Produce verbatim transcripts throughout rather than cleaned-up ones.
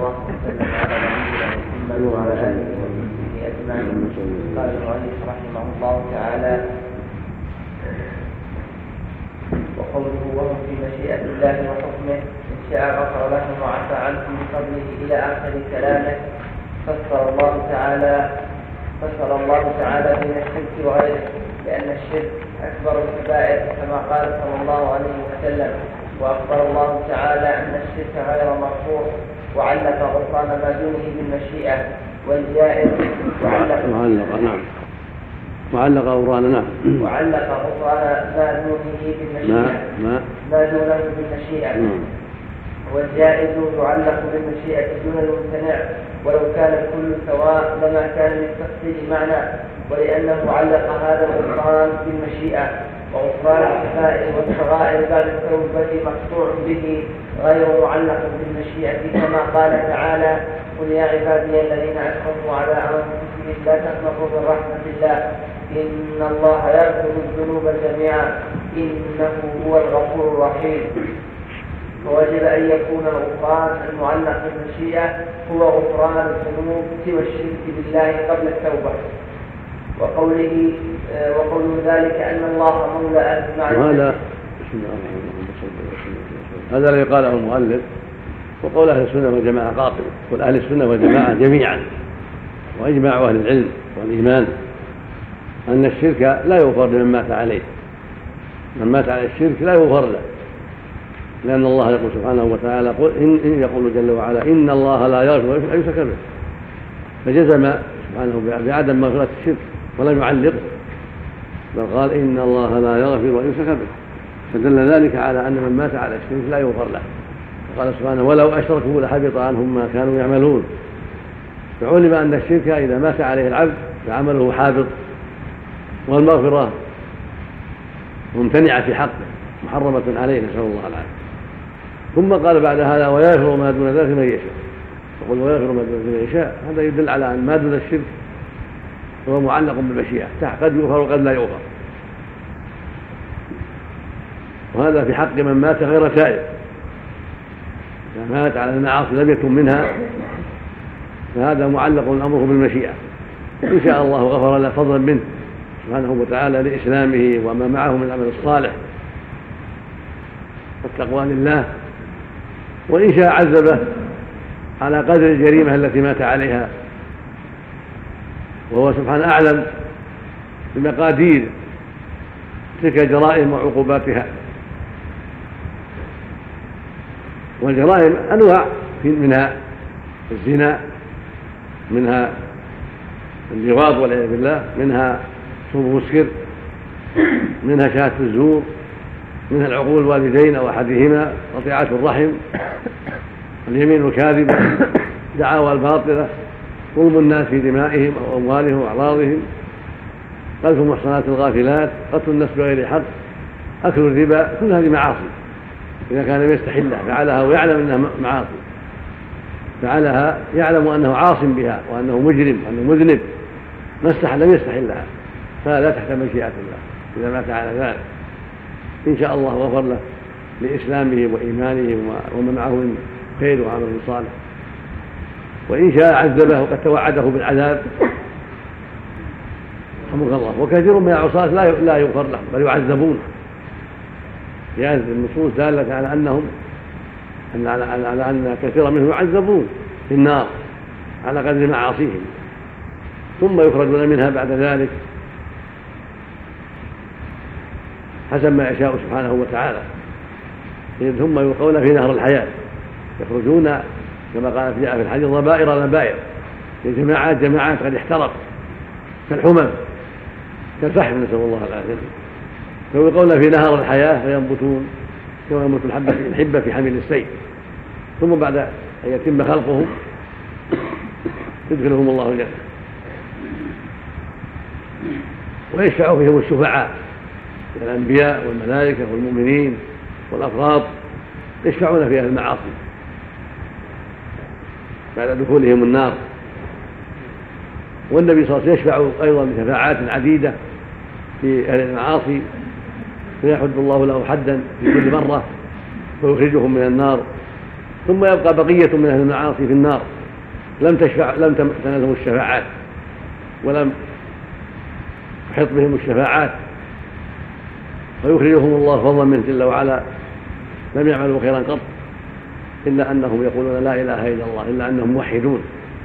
الله وسلم على نبينا محمد وعلى اله وصحبه اجمعين. قال المؤلف رحمه الله تعالى: وقوله وهم في مشيئة الله وحكمه إن شاء غفر لهم وعفى عنهم بفضله إلى آخر كلامه. فسر الله تعالى فسر الله تعالى بين الشرك وغيره، لأن الشرك أكبر الكبائر كما قال صلى الله عليه وسلم. وأخبر الله تعالى أن الشرك غير مرفوع، وعلق غفران ما دونه بالمشيئة والجائر، وعلق معلق نعم معلق غفران نعم وعلق غفران ما دونه بالمشيئة ما ما دونه بالمشيئة نعم. والجائز يعلق بالمشيئة دون الممتنع، ولو كان الكل سواء لما كان للتفصيل معنى، ولأنه علق هذا الغفران بالمشيئة. وغفران الكبائر والصغائر بعد التوبة مقطوع به غير معلق بالمشيئة، كما قال تعالى: قل يا عبادي الذين أسرفوا على أنفسهم لا تقنطوا من رحمة الله إن الله يغفر الذنوب جميعا إنه هو الغفور الرحيم. فوجب أن يكون الغفران المعلق بالمشيئة هو غفران الذنوب سوى الشرك بالله قبل التوبة. وقوله وقول ذلك أن الله مولى أهل المعرفة. وهذا هذا الذي قاله المؤلف، وقول أهل السنة والجماعة قاطع، قول أهل السنة والجماعة جميعا وإجماع أهل العلم والإيمان أن الشرك لا يغفر لمن مات عليه. من مات على الشرك لا يغفر له، لأن الله يقول سبحانه وتعالى: قل إن يقول جل وعلا إن الله لا يغفر أن يشرك به، فجزم سبحانه بعدم مغفرة الشرك ولم يعلقه، بل قال إن الله لا يغفر أن يشرك به، فدل ذلك على أن من مات على الشرك لا يغفر له. قال سبحانه: ولو أشركوا لحبط عنهم ما كانوا يعملون. فعلم أن الشرك إذا مات عليه العبد فعمله حابط، والمغفرة ممتنعة في حقه محرمة عليه، نسأل الله العافية. ثم قال بعد هذا: ويغفر ما دون ذلك من يشاء. يقول ويغفر ما دون ذلك من يشاء، هذا يدل على أن ما دون الشرك هو معلق بالمشيئة، قد يغفر وقد لا يغفر، وهذا في حق من مات غير تائب. إذا مات على المعاصي لم يكن منها فهذا معلق أمره بالمشيئة، إن شاء الله غفر له فضلا منه سبحانه وتعالى لإسلامه وما معه من العمل الصالح والتقوى لله، وإن شاء عذبه على قدر الجريمة التي مات عليها، وهو سبحانه أعلم بمقادير تلك الجرائم وعقوباتها. والجرائم أنواع، منها الزنا، منها اللواط والعياذ بالله، منها شرب مسكر، منها شهادة الزور، منها العقول الوالدين أو أحدهما، قطيعة الرحم، اليمين الكاذبة، دعاوى الباطلة، ظلم الناس في دمائهم أو أموالهم وأعراضهم، قذف المحصنات الغافلات، قتل النفس بغير حق، أكل الربا، كل هذه معاصي إذا كان يستحلها فعلها ويعلم أنها معاصي، فعلها يعلم أنه عاص بها وأنه مجرم وأنه مذنب، ما استحل لم يستحلها، فلا تحت مشيئة الله إذا مات على ذلك. إن شاء الله غفر له لإسلامه وإيمانه وما معه من خير وعمل صالح، وإن شاء عذبه وقد توعده بالعذاب رحمك الله. وكثير من العصاة لا يغفر لهم بل يعذبون، لأن النصوص دالة على أنهم على أن كثيرا منهم يعذبون في النار على قدر معاصيهم، ثم يخرجون منها بعد ذلك حسب ما يشاء سبحانه وتعالى، ثم يلقون في نهر الحياة، يخرجون كما قال في الحديث ضبائر ضبائر، جماعات جماعات قد احترق كالحمم كالفحم، نسأل الله العافية، فيلقون في نهر الحياة فينبتون كما ينبت الحبة في حميل السيل، ثم بعد أن يتم خلقهم يدخلهم الله الجنة ويشفع فيهم الشفعاء الأنبياء والملائكة والمؤمنين والأفراد، يشفعون في أهل المعاصي بعد دخولهم النار. والنبي صلى الله عليه وسلم يشفع أيضا بشفاعات عديدة في أهل المعاصي، فيحد الله له حدا في كل مرة ويخرجهم من النار ثم يبقى بقية من أهل المعاصي في النار لم تشفع لم تنالهم الشفاعات ولم تحط بهم الشفاعات، فيخرجهم الله فضلا منه جل وعلا، لم يعملوا خيرا قط إلا أنهم يقولون لا إله إلا الله، إلا أنهم موحدون،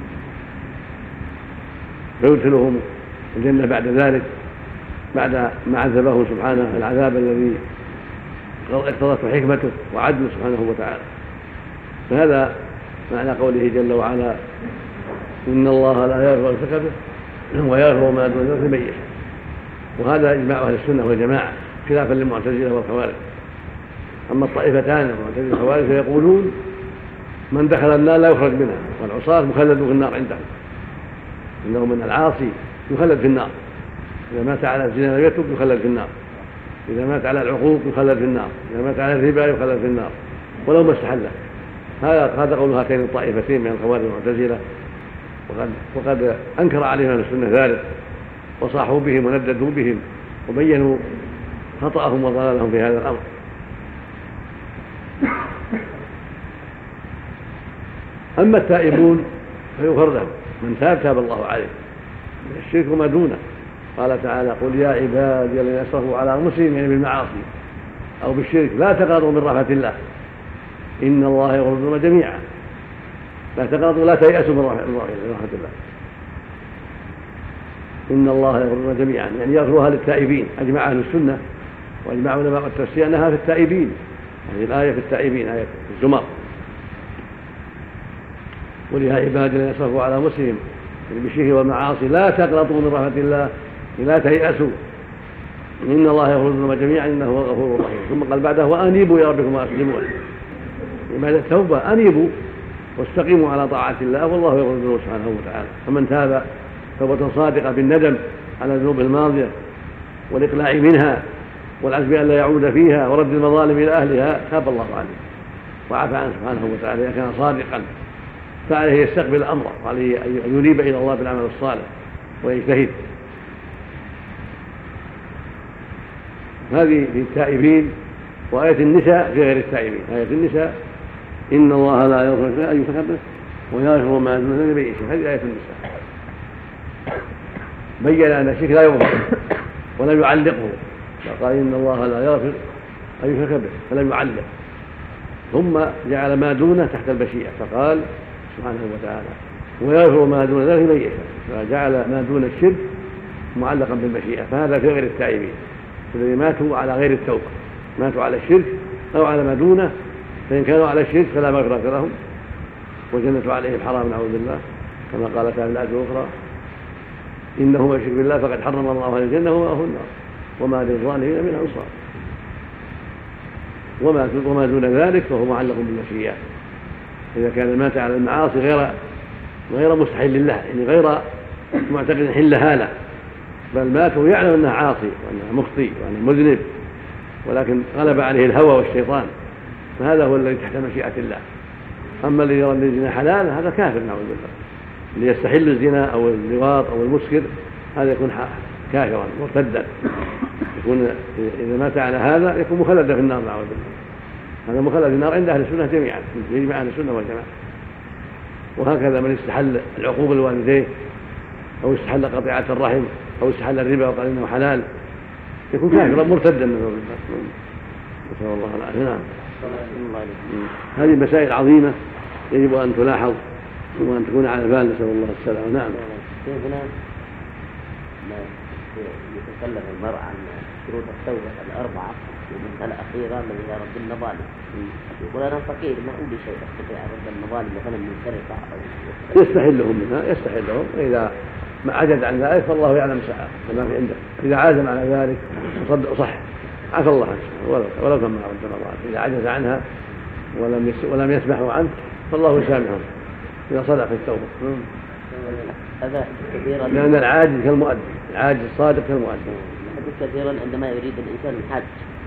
فيدخلهم الجنة بعد ذلك بعد ما عذبهم سبحانه العذاب الذي اقتضته حكمته وعدله سبحانه وتعالى. فهذا معنى قوله جل وعلا إن الله لا يغفر الفسق به ويغفر ما دون ذلك لمن يشاء. وهذا إجماع أهل السنة والجماعة خلافا للمعتزلة والخوارج. أما الطائفتان المعتزلة والخوارج فيقولون من دخل النار لا يخرج منها، والعصاة مخلد في النار عندهم، إنه من العاصي يخلد في النار، إذا مات على الزنا لم يتب يخلد في النار، إذا مات على العقوق يخلد في النار، إذا مات على الربا يخلد في النار ولو ما استحله. هذا هذا قول هاتين الطائفتين من الخوارج والمعتزلة، وقد وقد أنكر عليهم أهل السنة ذلك وصاحوا بهم ونددوا بهم وبينوا خطأهم وضلالهم في هذا الأمر. أما التائبون فيغفر لهم، من تاب تاب الله عليه من الشرك وما دونه. قال تعالى قل يا عبادي الذين أسرفوا على أنفسهم يعني بالمعاصي أو بالشرك لا تقنطوا من رحمة الله إن الله يغفر الذنوب جميعا. لا تقنطوا لا تيأسوا من رحمة الله، إن الله يغفر الذنوب جميعا يعني يغفرها للتائبين. أجمع أهل السنة وأجمع علماء التفسير أنها في التائبين، هذه الآية في التائبين آية الزمر. قل يا عبادي الذين أسرفوا على أنفسهم بالشرك والمعاصي لا تقنطوا من رحمة الله لا تيأسوا إن الله يغفر الذنوب جميعا إنه هو الغفور الرحيم. ثم قال بعده وأنيبوا إلى ربكم وأسلموا له. لماذا التوبة؟ أنيبوا واستقيموا على طاعة الله والله يغفر الذنوب سبحانه وتعالى. فمن تاب توبة صادقة بالندم على الذنوب الماضية والإقلاع منها والعزم أن لا يعود فيها ورد المظالم إلى أهلها تاب الله عليه وعفى عنه سبحانه وتعالى إذا كان صادقا، فعليه يستقبل الأمر وعليه أن ينيب إلى الله بالعمل الصالح ويجتهد. هذه في التائبين. وآية النساء في غير التائبين. آية النساء إن الله لا يغفر أن يشرك به ويغفر ما دون ذلك لمن يشاء. هذه آية النساء بين أن الشرك لا يغفر ولم يعلقه، فقال إن الله لا يغفر أن يشرك به فلم يعلق، ثم جعل ما دونه تحت المشيئة فقال سبحانه وتعالى ويغفر ما دون ذلك لمن يشاء، فجعل ما دون الشرك معلقا بالمشيئة. فهذا في غير التائبين الذين ماتوا على غير التوبة، ماتوا على الشرك أو على ما دونه، فإن كانوا على الشرك فلا مغفرة لهم والجنة عليهم حرام نعوذ بالله، كما قال تعالى الآية الأخرى إنه من يشرك بالله فقد حرم الله عليه الجنة ومأواه النار وما للظالمين من أنصار. وما وما دون ذلك فهو معلق بالمشيئة. إذا كان مات على المعاصي غير غير مستحيل لله، يعني غير معتقد حلها له، بل مات ويعلم أنه عاصي وأنه مخطئ وأنه مذنب، ولكن غلب عليه الهوى والشيطان، فهذا هو الذي تحت مشيئة الله. أما الذي يرى الزنا حلال هذا كافر نعوذ بالله، اللي يستحل الزنا أو اللواط أو المسكر هذا يكون كافرا مرتدا، يكون إذا مات على هذا يكون مخلدا في النار نعوذ بالله. هذا مخلد في النار عند أهل السنة جميعا، يجمع أهل السنة والجماعة. وهكذا من استحل العقوق الوالدين أو استحل قطيعة الرحم أو استحل الربا وقال إنه حلال يكون كافرا مرتدا نسأل الله العافية. نعم. هذه مسائل عظيمة يجب أن تلاحظ وأن تكون على بال، نسأل الله السلامة. نعم. هنا يتكلم المرء عن شروط التوبة الأربعة والمسألة الأخيرة الذي هي رد المظالم. يقول أنا فقير ما أولي شيء أستطيع رد المظالم مثلا من سرقة أو يستحلهم منها يستحلهم، وإذا ما عجز عن ذلك فالله يعلم ساعة ما في عنده. إذا عازم على ذلك وصدق صح عفى الله عنه ولو كان ما رد المظالم. إذا عجز عنها ولم ولم يسمحوا عنه فالله يسامحه إذا صدق في التوبة. هذا كثيرا لأن العاجز كالمؤدي، العاجز الصادق كالمؤدي. كثيرا عندما يريد الإنسان الحج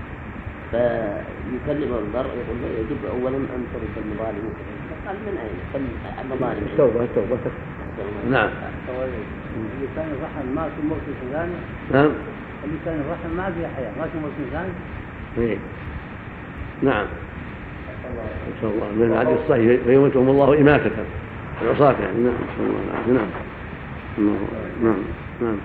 فيكلم المرء يقول له يجب أولا أن ترد المظالم. قال من أين؟ المظالم التوبة التوبة. نعم. اللي كان الرحم ما في موت ثاني. نعم. اللي كان الرحم ما في حياة ما في موت ثاني. إيه. نعم. نسأل الله من الحديث الصحيح فيميتهم الله إماتة العصاة يعني. نعم نسأل الله العافية. نعم نعم نعم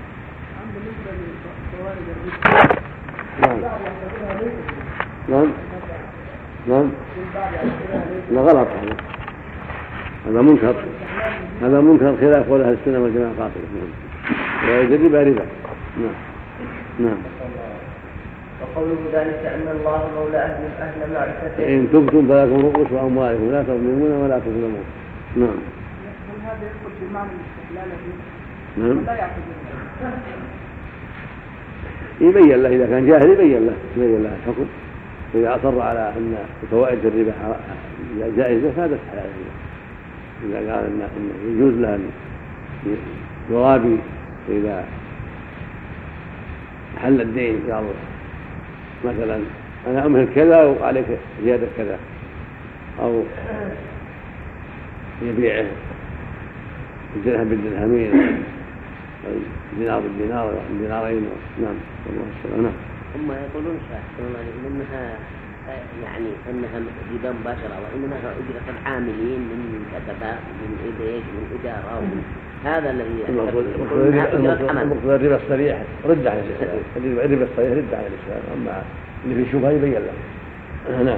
نعم نعم نعم لا غلط هذا هذا منكر هذا منكر خلاف قول أهل السنة والجماعة قاطبة. ويجب ربا. نعم نعم. وقوله ذلك أن الله مولى أهل أهل معرفته إن تبتم فلكم رؤوس أموالكم لا تظلمون ولا تظلمون. نعم. هذا يدخل في معنى الاستحلال نعم. لا يعقد يبين له إذا كان جاهل يبين له يبين له الحكم. إذا أصر على أن فوائد الربا جائزة فهذا استحلال الربا. إذا قال إن يجوز له أن يرابي إذا حل الدين قال مثلا أنا أمهل كذا وعليك زيادة كذا، أو يبيعه الدرهم بالدرهمين والدينار بالدينار والدينارين. نعم الله السلام. نعم. هم يقولون انها يعني انها ربا مباشره وانها اجره العاملين من كتبه من ايديك من اداره ومن هذا الذي المقصود الربا الصريح رد على الاسلام. الربا الصريح رد على الاسلام. اما اللي في شبهه يبين له. نعم.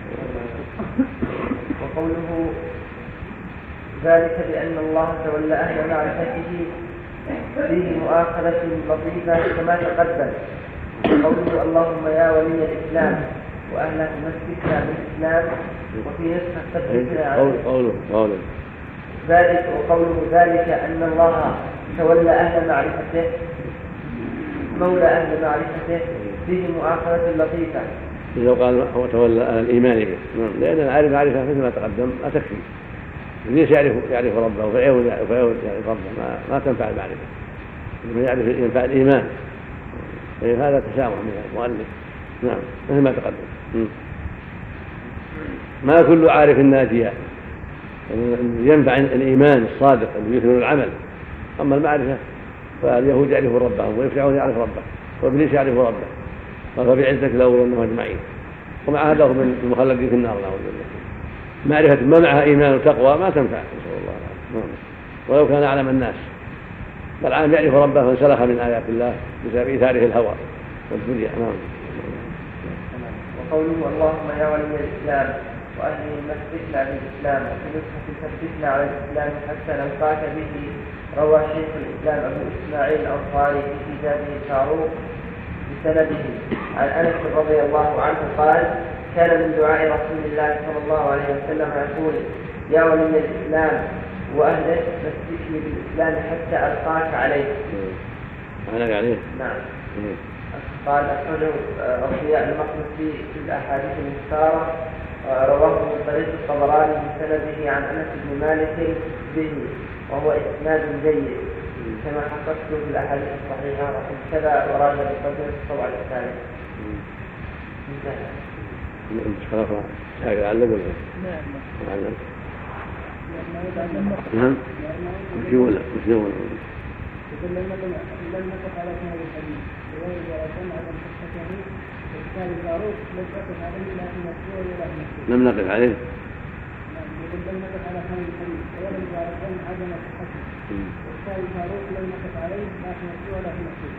وقوله ذلك بأن الله تولى أهل معرفته فيه مؤاخذة لطيفة كما تقدم. قوله اللهم يا ولي الإسلام وأهله مسكنا بالإسلام، وفي نسخة ثبتنا قوله قوله ذلك وقوله ذلك أن الله تولى أهل معرفته مولى أهل معرفته فيه مؤاخذة لطيفة. لو قال هو تولى أهل الإيمان به، لأن العارف معرفة مثل ما تقدم لا تكفي. ليش يعرف يعرف ربه فيعود يعرف ربه ما, ما تنفع المعرفة. لما يعرف ينفع الإيمان هذا تسامح من المؤلف. نعم مثل ما تقدم. ما كل عارف ناجيا ينفع الإيمان الصادق الذي يثمر العمل. أما المعرفة فاليهود يعرفون ربهم ويفرعون يعرف ربه وابليس يعرف ربه فبعزتك لأغوينهم أجمعين. ومع هذا هم من المخلدين في النار نعوذ بالله. معرفة ما معها إيمان وتقوى ما تنفع نسأل الله العافية ولو كان أعلم الناس. فالعالم يعرف ربه فانسلخ من آيات الله بسبب إيثاره الهوى والدنيا. نعم. وقوله اللهم يا ولي الإسلام وأهله مسكنا بالإسلام وفي نسخة ثبتنا على الإسلام حتى نلقاك به. روى شيخ الإسلام أبو إسماعيل الأنصاري في كتابه الفاروق بسنده عن أنس رضي الله عنه قال كان من دعاء رسول الله صلى الله عليه وسلم يقول يا ولي الإسلام وأهله مسكني بالإسلام حتى ألقاك عليه. أنا عليه. نعم. قال أخرجه الضياء المقدسي في الأحاديث المختارة رواه من طريق الطبراني بسنده عن أنس بن مالك به وهو إسناد جيد كما حققته في الأحاديث الصحيحة وكذا ورد بقدر الطبع الثاني. خلاص هذا علق ولا نعم مش ولا مش ولا لم نقف على هذا الحديث وإذا كان على الصحيح وكتاب الفاروق لم نقف عليه لا في مشروع ولا في مشروع. لم نقف عليه. لم نقف على هذا الحديث ولم يكن عدم الصحة. وكتاب الفاروق لم نقف عليه لا في مشروع ولا في مشروع.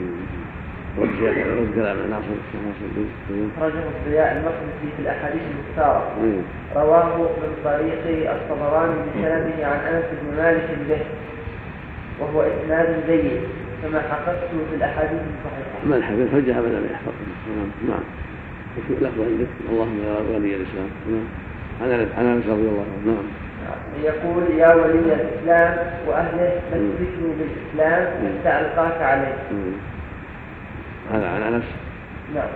رد كلام ناصر ناصر أخرجه الضياء المقدسي في الأحاديث المختارة رواه من طريق الطبراني بسنده عن أنس بن مالك به وهو إسناد جيد كما حققته في الأحاديث الصحيحة. ما الحديث حجة أبدا ما يحفظ. نعم. لفظ عندك اللهم يا ولي الإسلام. نعم. عن أنس رضي الله عنه. نعم. يقول يا ولي الإسلام وأهله مسكني بالإسلام حتى ألقاك عليه. هذا عن أنس. نعم.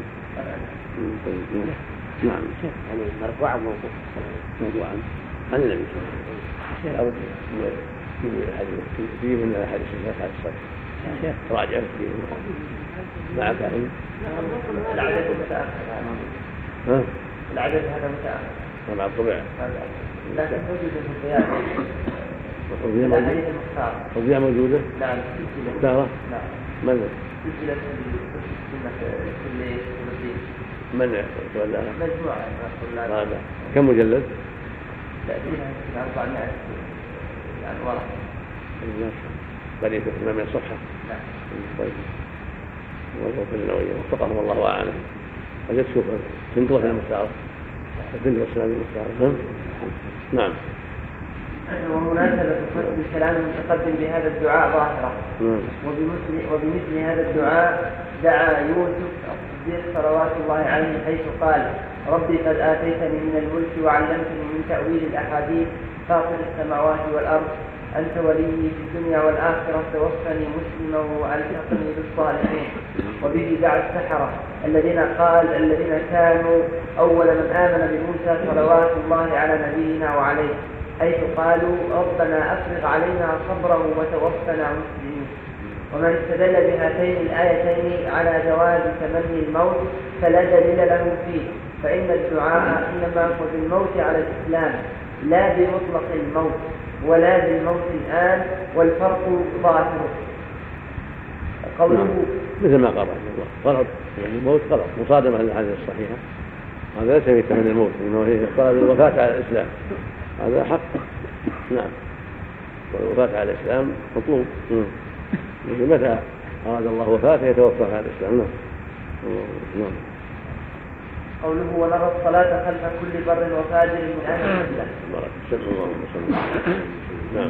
نعم. يعني مرفوع موقوف. مرفوع عن النبي صلى الله عليه وسلم. في من الأحاديث الصحيحة الصحيحة راجع فيه معك أهل العدد متأخر. ها؟ العدد هذا متأخر. طبعا طبيعي. لكن توجد في الضياء. الأحاديث المختارة. الضياء موجودة؟ نعم. مختارة؟ نعم. ماذا؟ سلسلة كل كل من يتولاها؟ مجموعة من الطلاب. هذا كم مجلد؟ لا فيها أربعمائة يعني ورقة. ما شاء الله. قريب ثمانمائة صفحة. نعم. طيب. والله كل نوعية وفقهم الله أعلم. أجد تشوف تنقل في المختار. تنقل السلام المختار. نعم. ومناسبة فصل الكلام المتقدم بهذا الدعاء ظاهرة. وبمثل وبمثل هذا الدعاء دعا يوسف الصديق صلوات الله عليه حيث قال: ربي قد آتيتني من الملك وعلمتني من تأويل الأحاديث فاطر السماوات والأرض أنت وليي في الدنيا والآخرة توفني مسلما وألحقني بالصالحين. وبه دعا السحرة الذين قال الذين كانوا أول من آمن بموسى صلوات الله على نبينا وعليه، حيث قالوا: ربنا أفرغ علينا صبرا وتوفنا مسلمين. ومن استدل بهاتين الآيتين على جواز تمني الموت فلا دليل له فيه، فإن الدعاء إنما هو بالموت على الإسلام لا بمطلق الموت ولا بالموت الآن، والفرق ظاهر. قوله مثل ما قال غلط، يعني الموت غلط مصادمة للحديث الصحيحة، هذا ليس في تمني الموت، إنه هي طلب الوفاة على الإسلام، هذا حق. نعم. والوفاة على الإسلام مطلوب. متى أراد الله وفاته يتوفى على الإسلام. نعم. نعم. قوله: ونرى الصلاة خلف كل بر وفاجر من أهل القبلة. بارك الله وسلم. نعم.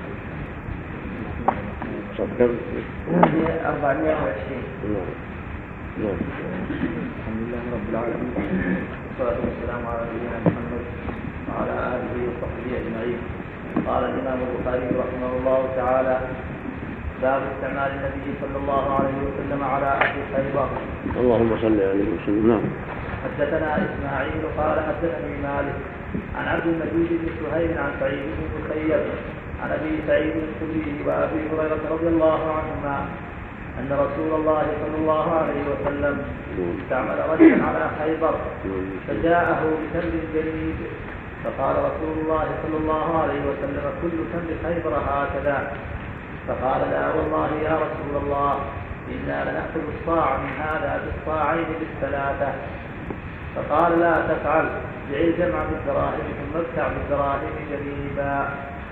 صف كم؟ أربعمائة وعشرين. نعم. نعم. الحمد لله رب العالمين، والصلاة والسلام على نبينا محمد وعلى آله وصحبه أجمعين. قال الإمام البخاري رحمه الله تعالى: باب استعمال النبي صلى الله عليه وسلم على أهل خيبر. اللهم صل عليه وسلم. نعم. حدثنا إسماعيل قال حدثني مالك عن عبد المجيد بن سهيل عن سعيد بن المسيب عن أبي سعيد الخدري وأبي هريرة رضي الله عنهما أن رسول الله صلى الله عليه وسلم استعمل رجلا على خيبر فجاءه بتمر جديد، فقال رسول الله صلى الله عليه وسلم: كل تمر خيبر هكذا. فقال: لا والله يا رسول الله، إنا لنأخذ الصاع من هذا بالصاعين بالثلاثة. فقال: لا تفعل، بع الجمع بالدراهم ثم ابتع بالدراهم جديدا.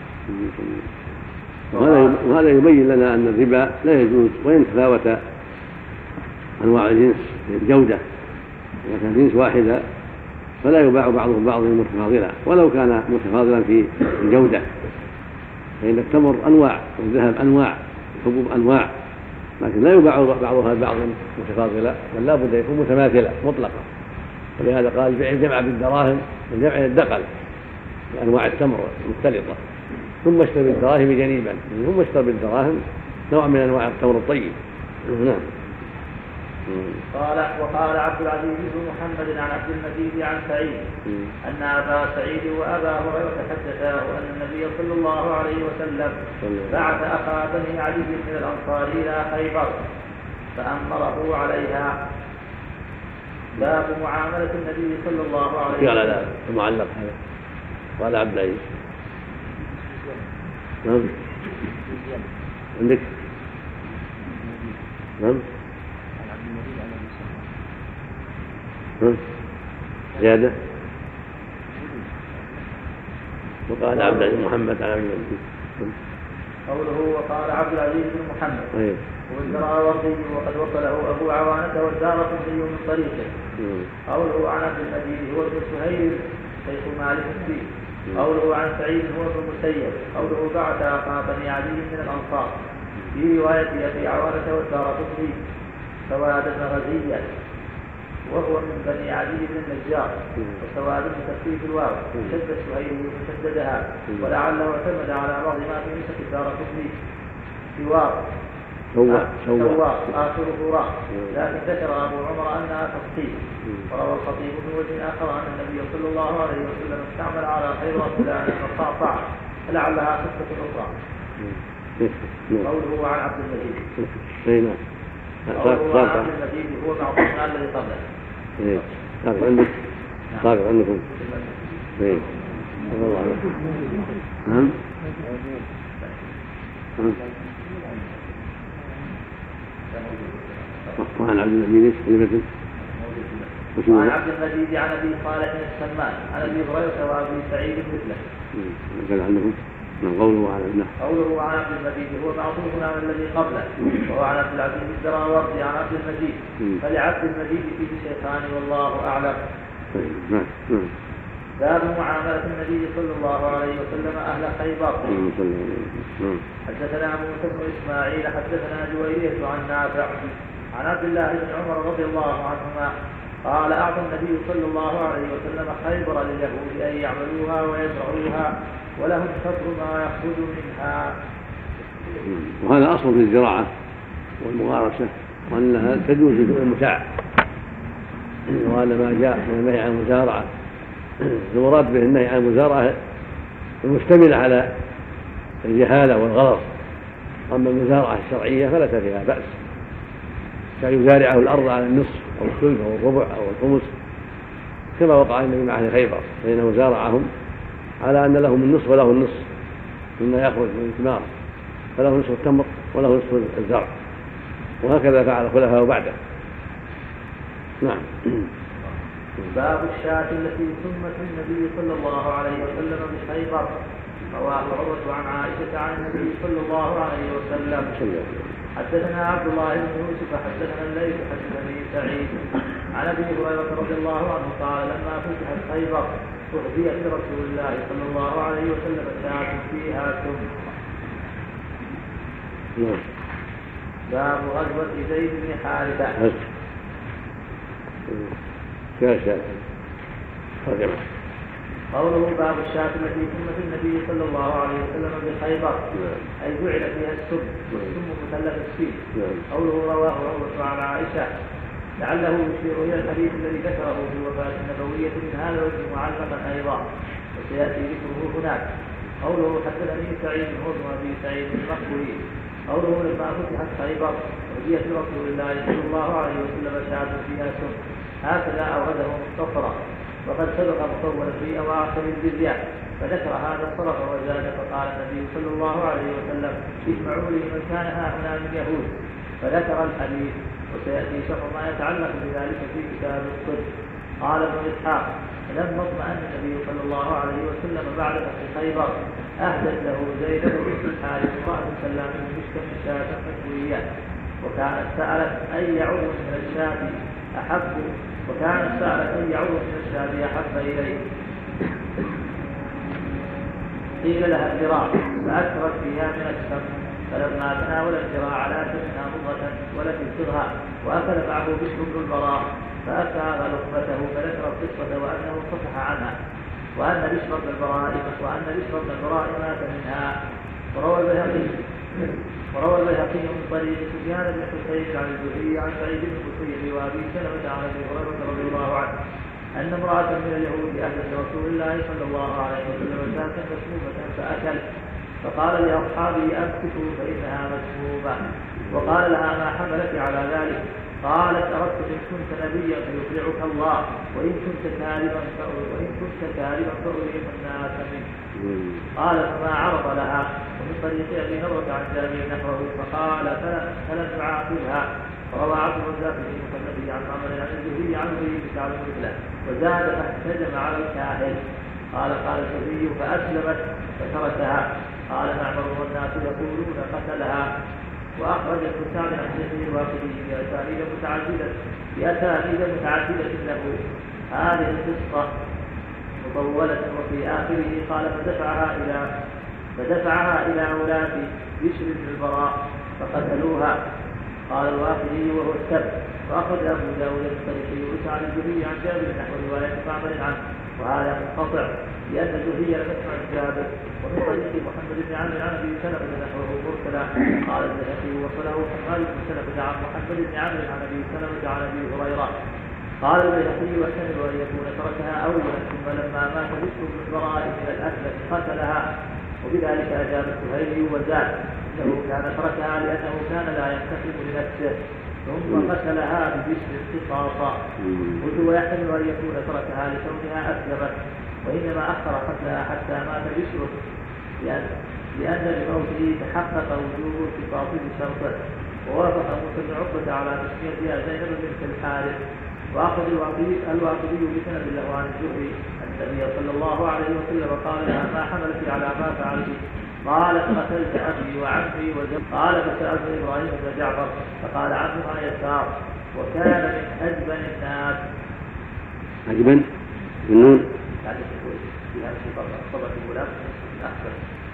وهذا يبين لنا أن الربا لا يجوز وإن تفاوت أنواع الجنس الجودة، إذا كان جنس واحدة فلا يباع بعضه بعض متفاضلا ولو كان متفاضلا في الجودة، فإن التمر أنواع والذهب أنواع والحبوب أنواع، لكن لا يباع بعضها البعض متفاضلا بل لا بد يكون متماثلا مطلقا. ولهذا قال: بيع الجمع بالدراهم، الجمع الدقل لأنواع التمر المختلطة، ثم اشتري بالدراهم جنيبا، ثم اشتري بالدراهم نوع من أنواع التمر الطيب. نعم. قال: وقال عبد العزيز بن محمد عن عبد المجيد عن سعيد أن أبا سعيد وأبا هريرة حدثاه أن النبي صلى الله عليه وسلم بعث أخا بني علي من الأنصار إلى خيبر فأمره عليها. باب معاملة النبي صلى الله عليه وسلم. قال لا المعلق هذا قال عبد العزيز. نعم. عندك؟ نعم. زيادة. وقال عبد العزيز محمد على عبد العزيز. قوله: وقال عبد العزيز بن محمد. أيوه. والدراوردي وقد وصله أبو عوانة والدارقطني من طريقه. قوله عن عبد المجيد هو ابن سهيل شيخ مالك الدين. قوله عن سعيد هو ابن المسيب. قوله بعث أخا بني علي من الأنصار. في رواية أبي عوانة والدارقطني سواد غزية وهو من بني علي بن النجار، وسواد بتخفيف الواو شد سهيل وشددها، ولعله اعتمد على بعض ما في نسخ الدارقطني سوار سواء سواء آخره راء، لكن ذكر أبو عمر أنها تفصيل. وروى الخطيب من وجه آخر أن النبي صلى الله عليه وسلم استعمل على خير فلانا فقاطع، فلعلها قصة أخرى. قوله عن عبد المجيد. قوله عن عبد المجيد هو معطوف على الذي قبله. إيه. صار عندك صار عندكم. إيه. والله أعلم. نعم. وعن عبد المجيد كلمة وعن عبد المجيد عن ابي صالح السمان عن ابي هريره وابي سعيد مثله. كان عندهم من قوله على ابنه قوله عن عبد المجيد هو معطوف على الذي قبله، وهو عن عبد العزيز الدراوردي عن عبد المجيد، فلعبد المجيد فيه شيخان والله اعلم. باب معاملة النبي صلى الله عليه وسلم أهل خيبر. حدثنا موسى بن إسماعيل حدثنا جويرية عن نافع عن عبد الله بن عمر رضي الله عنهما قال أعطى النبي صلى الله عليه وسلم خيبر لليهود أن يعملوها ويزرعوها ولهم شطر ما يخرج منها. وهذا أصل في الزراعة والمغارسة وأنها تجوز في المتاع، وهذا ما جاء من النهي عن المزارعة. المراد به النهي عن المزارعة المشتملة على الجهالة والغرض، أما المزارعة الشرعية فليس فيها بأس، كان يزارعه الأرض على النصف أو الثلث أو الربع أو الخمس كما وقع النبي مع أهل خيبر، فإنه زارعهم على أن لهم النصف وله النصف مما يخرج من الثمار، فله نصف التمر وله نصف الزرع، وهكذا فعل الخلفاء بعده. نعم. باب الشاة التي سمت النبي صلى الله عليه وسلم بخيبر. رواه عروة عن عائشة عن النبي صلى الله عليه وسلم. حدثنا عبد الله بن يوسف حدثنا الليث حدثني سعيد عن ابي هريرة رضي الله عنه قال لما فتحت خيبر أهديت لرسول الله صلى الله عليه وسلم شاة فيها سم. باب غزوة زيد بن حارثة. شاشة قوله باب الشاة التي سمت النبي صلى الله عليه وسلم بخيبر أي جعل فيها السم والسم مثلث السين. قوله رواه عروة عن عائشة لعله يشير إلى الحديث الذي ذكره في الوفاة النبوية من هذا الوجه معلقا أيضا وسيأتي ذكره هناك. قوله حدثني سعيد هو أبي سعيد المقبولي. قوله لما فتحت خيبر أهديت لرسول الله صلى الله عليه وسلم شاة فيها سم، هكذا أورده مختصرا، وقد سبق مطولا في أواخر الجزية فذكر هذا الطرف وزاد فقال النبي صلى الله عليه وسلم اجمعوا لي من كان هؤلاء من يهود، فذكر الحديث وسيأتي شرح ما يتعلق بذلك في كتاب الصدق. قال ابن إسحاق لما اطمأن النبي صلى الله عليه وسلم بعد فتح خيبر أهدت له زينب بنت الحارث امرأة سلام مشكا من شاة مشوية، وكانت سألت أي عضو من الشاة أحب وكانت سألت أي عضو من الشاة أحب إليه، قيل لها الذراع فأكثرت فيها من السم، فلما تناول الذراع لا تمنها مضغة ولا تبصرها، وأكل معه بشر بن البراء فأكثر لقمته فذكر القصة وأنه صفح عنها وأن بشر بن البراء وأن بشر بن البراء مات منها. وروى البيهقي وروى البيهقي من طريق سفيان بن حسين عن الزهري عن سعيد بن المسيب وأبي سلمة عن أبي هريرة رضي الله عنه أن امرأة من اليهود أهدت رسول الله صلى الله عليه وسلم شاة مسمومة فأكل، فقال لأصحابه أمسكوا فإنها مسمومة، وقال لها ما حملك على ذلك؟ قالت أردت إن كنت نبيا فيطيعك الله وإن كنت كاذبا وإن كنت كاذبا فأريد الناس منك. قال فما عرض لها. ومن طريق أبي نضرة عن جابر نحوه فقال فلن تعاقبها. روى عبد الرزاق في مسنده عن عمر عن الزهري عن ابي بن كعب مثله وزاد فاحتجم على الكاهل. قال قال الزهري فاسلمت فتركها. قال معمر والناس يقولون قتلها. واخرج الكتاب عن حديث الواقدي باسانيد متعدده باسانيد متعدده له هذه القصه مطوله، وفي اخره قال فدفعها الى فدفعها الى اولاد بشر بن البراء فقتلوها. قال الواقدي وهو السبب. واخرج ابو داود من طريق يونس عن الزهري عن جابر نحو روايه معمر عنه، وهذا منقطع لان الزهري لم يسمع جابر. ومن طريق محمد بن عمرو عن ابي سلمة نحوه مرسلا. قال البيهقي وصله حماد بن سلمة عن محمد بن عمرو عن ابي سلمة عن ابي هريره. قال البيهقي يحتمل ان يكون تركها اولا ثم لما مات بشر بن البراء من الاسلم قتلها، وبذلك اجاب السهيلي وزاد انه كان تركها لانه كان لا ينتقم لنفسه ثم قتلها بجسر قصاصا. قلت ويحتمل ان يكون تركها لكونها اسلمت، وانما اخر قتلها حتى مات بشر لان لان بموته تحقق وجوب القصاص بشرطه. ووافق موسى بن عقبة على تسميتها زينب بنت الحارث وأخذ الواقدي الواقدي بسند له عن الزهري أن النبي صلى الله عليه وسلم قال لها ما حملك على ما فعلت؟ قال قتلت أبي وعمي وزوجي. قال فسألت إبراهيم بن جعفر فقال عمها يسار وكان من أجبن الناس. أجبن بالنون يعني في طبعة الغلام أكبر.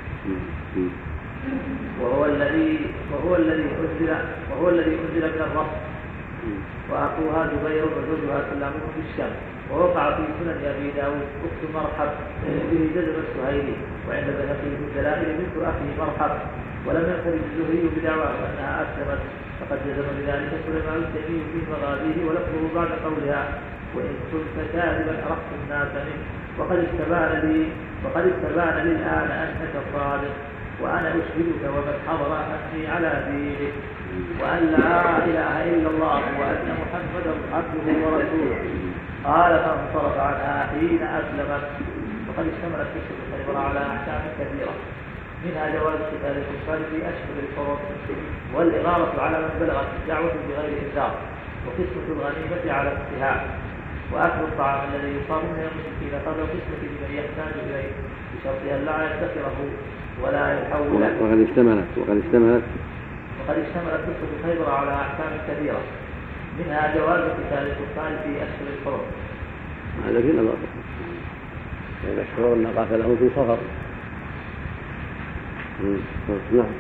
وهو الذي وهو الذي أنزل وهو الذي أنزل من الرب. وأخوها زبير وزوجها سلامه في الشام. ووقع في سنن أبي داود أخت مرحب به جذب السهيلي وعند بهقي في الدلائل بنت أخي مرحب. ولم يختلف الزهري بدعواه أنها أسلمت فقد جزم بذلك سليمان التيمي في مغازيه ولفظه بعد قولها وإن كنت كاذبا أرقت الناس منه وقد استبان لي وقد استبان لي الآن أنك صادق وأنا أشهدك وقد حضر أني على دينك وأن لا إله إلا الله وأن محمدا عبده ورسوله. قال فانصرف عنها حين أسلمت. وقد اشتملت قصة خيبر على أحكام كثيرة منها جواز قتال الكفار في أشهر الحرم والإغارة على من بلغت الدعوة بغير إنذار وقسمة الغنيمة على انتهاء وأكل الطعام الذي يصاب من المشركين قبل قسمة لمن يحتاج إليه بشرط أن لا يدخره ولا يحوله. وقد اشتملت وقد اشتملت وقد اشتملت قصة خيبر على أحكام كثيرة منها جواز قتال الكفار في أشهر الحرم. هذا في نظر الأشهر أن قاتلهم في صفر. نعم.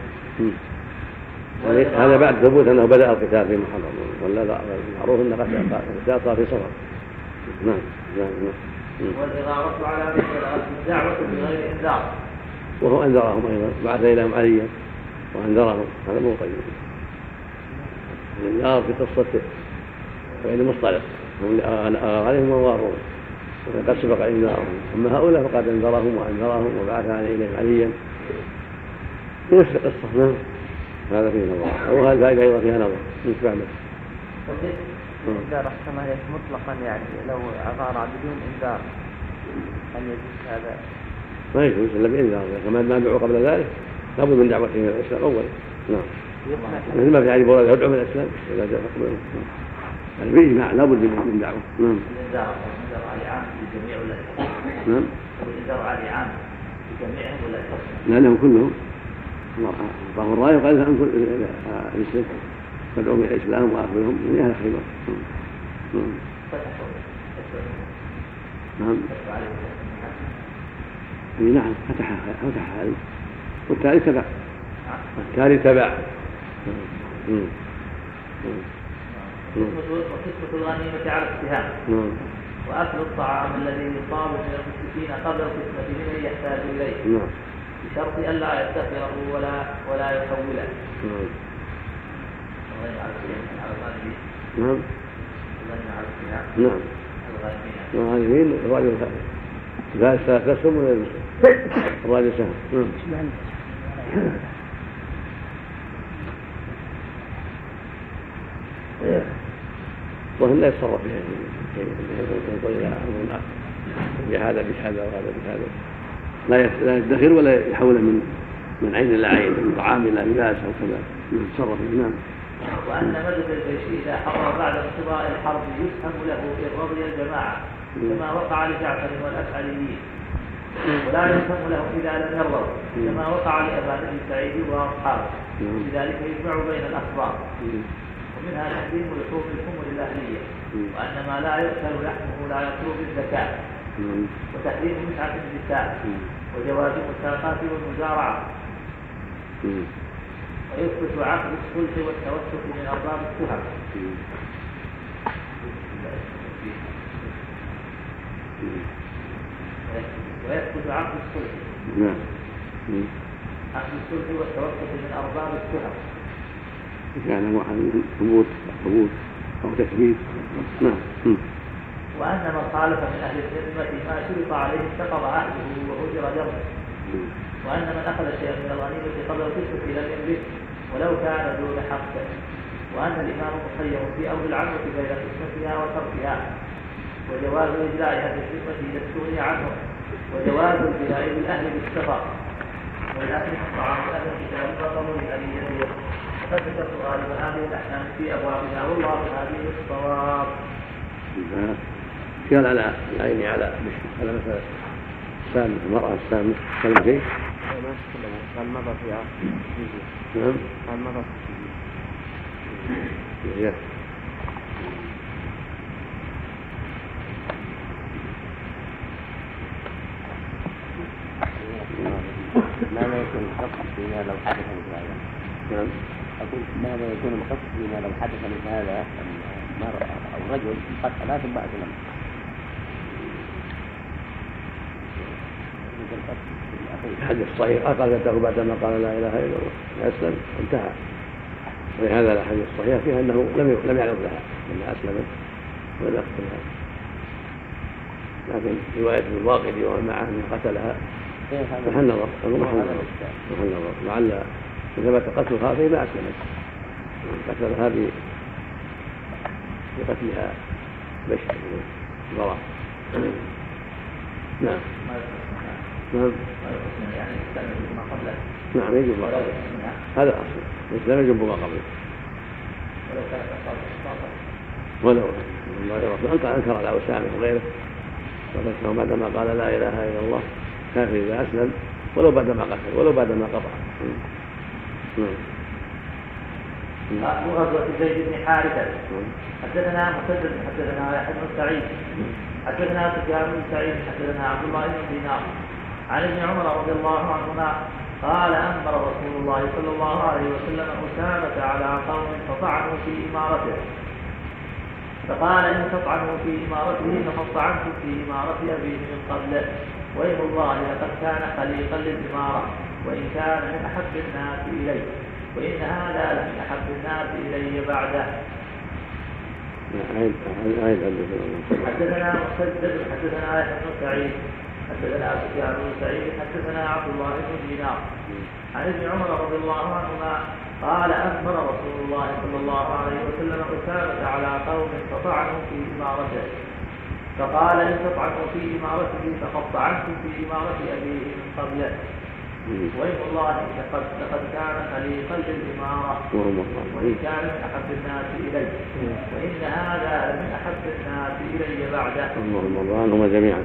هذا بعد ثبوت أنه بدأ القتال في محرم ولا لا معروف أن القتال صار في صفر. نعم نعم. والإغارة على من بلغت الدعوة بغير إنذار. وهو أنذرهم أيضا بعث إليهم عليا وأنذرهم هذا مو طيب. الإنذار في قصة بين مصطلق هم أغار عليهم وغارون وقد سبق إنذارهم. أما هؤلاء فقد أنذرهم وأنذرهم وبعث إليهم عليا نفس القصة. نعم هذا فيه نظر وهذا الفائدة أيضا فيها نظر نتبع له. إنذار أحكم عليه مطلقا يعني لو أغار بدون إنذار هل يجوز هذا؟ ما يجوز إلا بإنذار كما ما دعوا قبل ذلك لابد من دعوته إلى الإسلام أولا. نعم مثل ما في حديث بريدة يدعو من الإسلام إذا جاء قبل يعني بإجماع لابد من دعوة. نعم الإنذار الإنذار على عام للجميع ولا يخص؟ نعم الإنذار على عام للجميع ولا يخص؟ لأنهم كلهم الله الرأي وقال لهم كل الإسلام فادعوا إلى الإسلام وأخبرهم من أهل خيبر. نعم نعم فتح فتح هذه والتالي تبع والتالي تبع. وقسمة الغنيمة على الاتهام وأكل الطعام الذي يصاب من المشركين قبل القسمة لمن يحتاج إليه بشرط أن لا يدخره ولا ولا يحوله. نعم نعم الغانمين الراجل لا تسهم ولا الراجل سهم. نعم وهم لا يتصرف فيها ينظر إلى أمر بهذا بهذا وهذا بهذا لا يدخر ولا يحوله من من عين إلى عين من طعام إلى لباس أو كذا يتصرف. نعم. وأن مدد الجيش إذا حضر بعد انقضاء الحرب يسهم له إن رضي الجماعة كما وقع لجعفر والأشعريين ولا يسهم له إذا لم يرضوا كما وقع لأبان بن سعيد وأصحابه لذلك يجمع بين الأخبار. ومنها تحريم لحوم الحمر الأهلية وأن ما لا يؤكل لحمه لا يطلب الزكاة وتحريم متعة النساء وجواز المساقات والمزارعة ويثبت عقد الصلح والتوسط من أرباب التهم. ويثبت عقد الصلح عقد الصلح والتوسط من أرباب التهم كان واحد ثبوت ثبوت أو تثبيت. نعم. وأن من خالف من أهل الذمة ما شرط عليه انتقض عهده وهجر دمه. وأن من أخذ شيئا من الغنيمة قبل القسمة لم يملك ولو كان دون حق. وأن الإمام مخير في أمر العمة بين قسمتها وتركها وجواز إجلاءها بالذمة إذا استغني عنه وجواز البناء بالأهل بالسفر والأكل الطعام أهل الكتاب فضل لأبيه. وقد ذكرت غالبا هذه الأحكام في أبوابها والله هذه الصواب. قال على العين على على مثلا سام المرأة السام كلام شيء قال مضى في نعم قال مضى في ماذا يكون الخطأ فيما لو حدث مثل هذا؟ نعم أقول ماذا يكون الخطأ فيما لو حدث مثل هذا المرأة أو رجل قتل ثم بعد لم الحديث الصحيح أقلته بعدما قال لا إله إلا الله أسلم انتهى. ولهذا الحديث الصحيح فيها أنه لم لم يعرض لها أنها أسلمت ولم يقتلها، لكن رواية الواقدي ومن معه أنه قتلها محل نظر محل نظر لعل ثبت قتلها فهي ما أسلمت، قتلها بقتلها بشر ضرر. نعم نعم نعم يجب ما قبله، هذا أصل الإسلام يجب ما قبله ولو الله يرضى أنكر على أسامة وغيره وذكره بعدما قال لا إله إلا الله كافر إذا أسلم ولو بعدما قتل ولو بعدما قطع. أبو غزوة زيد بن حارثة حدثنا مسدد حدثنا يحيى بن سعيد حدثنا سفيان بن سعيد حدثنا عبد الله بن دينار عن ابن عمر رضي الله عنهما قال أمر رسول الله صلى الله عليه وسلم أسامة على قوم فطعنوا في إمارته فقال إن تطعنوا في إمارته فقد طعنتم في إمارة أبيه من قبل، وإن الله لقد كان خليقا للإمارة وإن كان من أحب الناس إليه وإن هذا لمن أحب الناس إلي بعده. حدثنا مسدد حدثنا يحيى بن سعيد حدثنا سفيان بن سعيد حدثنا عبد الله بن دينار عن ابن عمر رضي الله عنهما قال أمر رسول الله صلى الله عليه وسلم أسامة على قوم فطعنوا في إمارته فقال إن تطعنوا في إمارته فقد طعنتم في إمارة أبيه من قبله، وإن الله لقد لقد كان خليقا للإمارة وإن كان من أحب الناس إلي وإن هذا لمن أحب الناس إلي بعده. اللهم الله عنهما جميعا.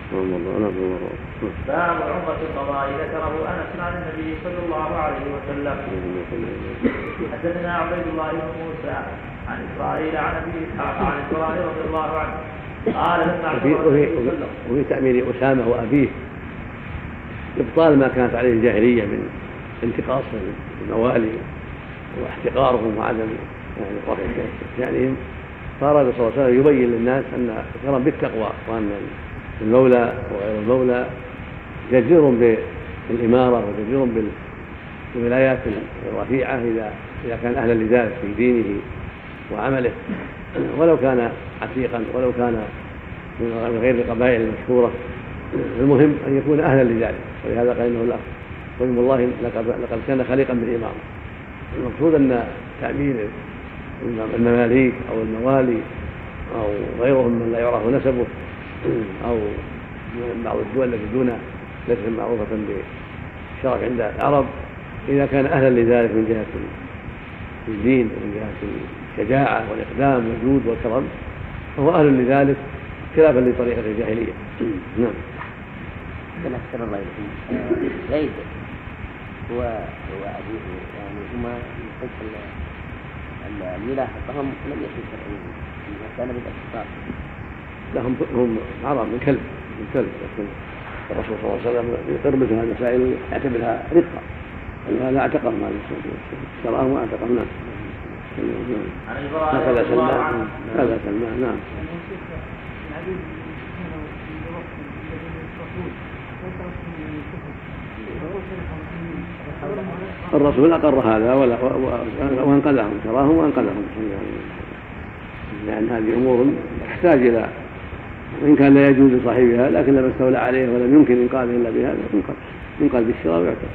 باب عمرة القضاء ذكره أنس عن النبي صلى الله عليه وسلم. حدثنا عبيد الله بن موسى عن إسرائيل عن أبي إسحاق عن إسرائيل رضي الله عنه قال وفي, وفي تأمير أسامة وأبيه إبطال ما كانت عليه الجاهلية من انتقاص الموالي واحتقارهم وعدم يعني رفع شأنهم، فأراد صلى الله عليه وسلم يبين للناس أن الكرم بالتقوى وأن المولى وغير المولى جدير بالإمارة وجدير بالولايات الرفيعة إذا إذا كان أهلا لذلك في دينه وعمله، ولو كان عتيقا ولو كان من غير القبائل المشهورة، المهم أن يكون أهلا لذلك. ولهذا قال إنه لا وإن الله لقد كان خليقا بالإمارة. المقصود أن تعمير المماليك أو الموالي أو غيرهم من لا يعرف نسبه أو بعض الدول التي دون ليست معروفة بالشرف عند العرب، إذا كان أهلا لذلك من جهة الدين ومن جهة الشجاعة والإقدام والجود والكرم فهو أهل لذلك خلافا لطريقة الجاهلية. نعم. كما أحسن الله إليكم زيد هو وأبيه يعني هما من حيث الملاحة فهم لم يكن شرعيين كان بالأشخاص لهم هم عرب من كلب من كلب لكن الرسول صلى الله عليه وسلم يقر مثل هذه المسائل يعتبرها رقة لا اعتقهم هذا اشتراهم واعتقهم. نعم. هكذا سلمان هذا سلمان. نعم. الرسول أقر هذا وانقذهم شراهم وانقذهم لأن هذه أمور تحتاج إلى وإن كان لا يجوز لصاحبها لكن لما استولى عليه ولم يمكن إنقاذه إلا بهذا ينقذ بالشراء ويعتق.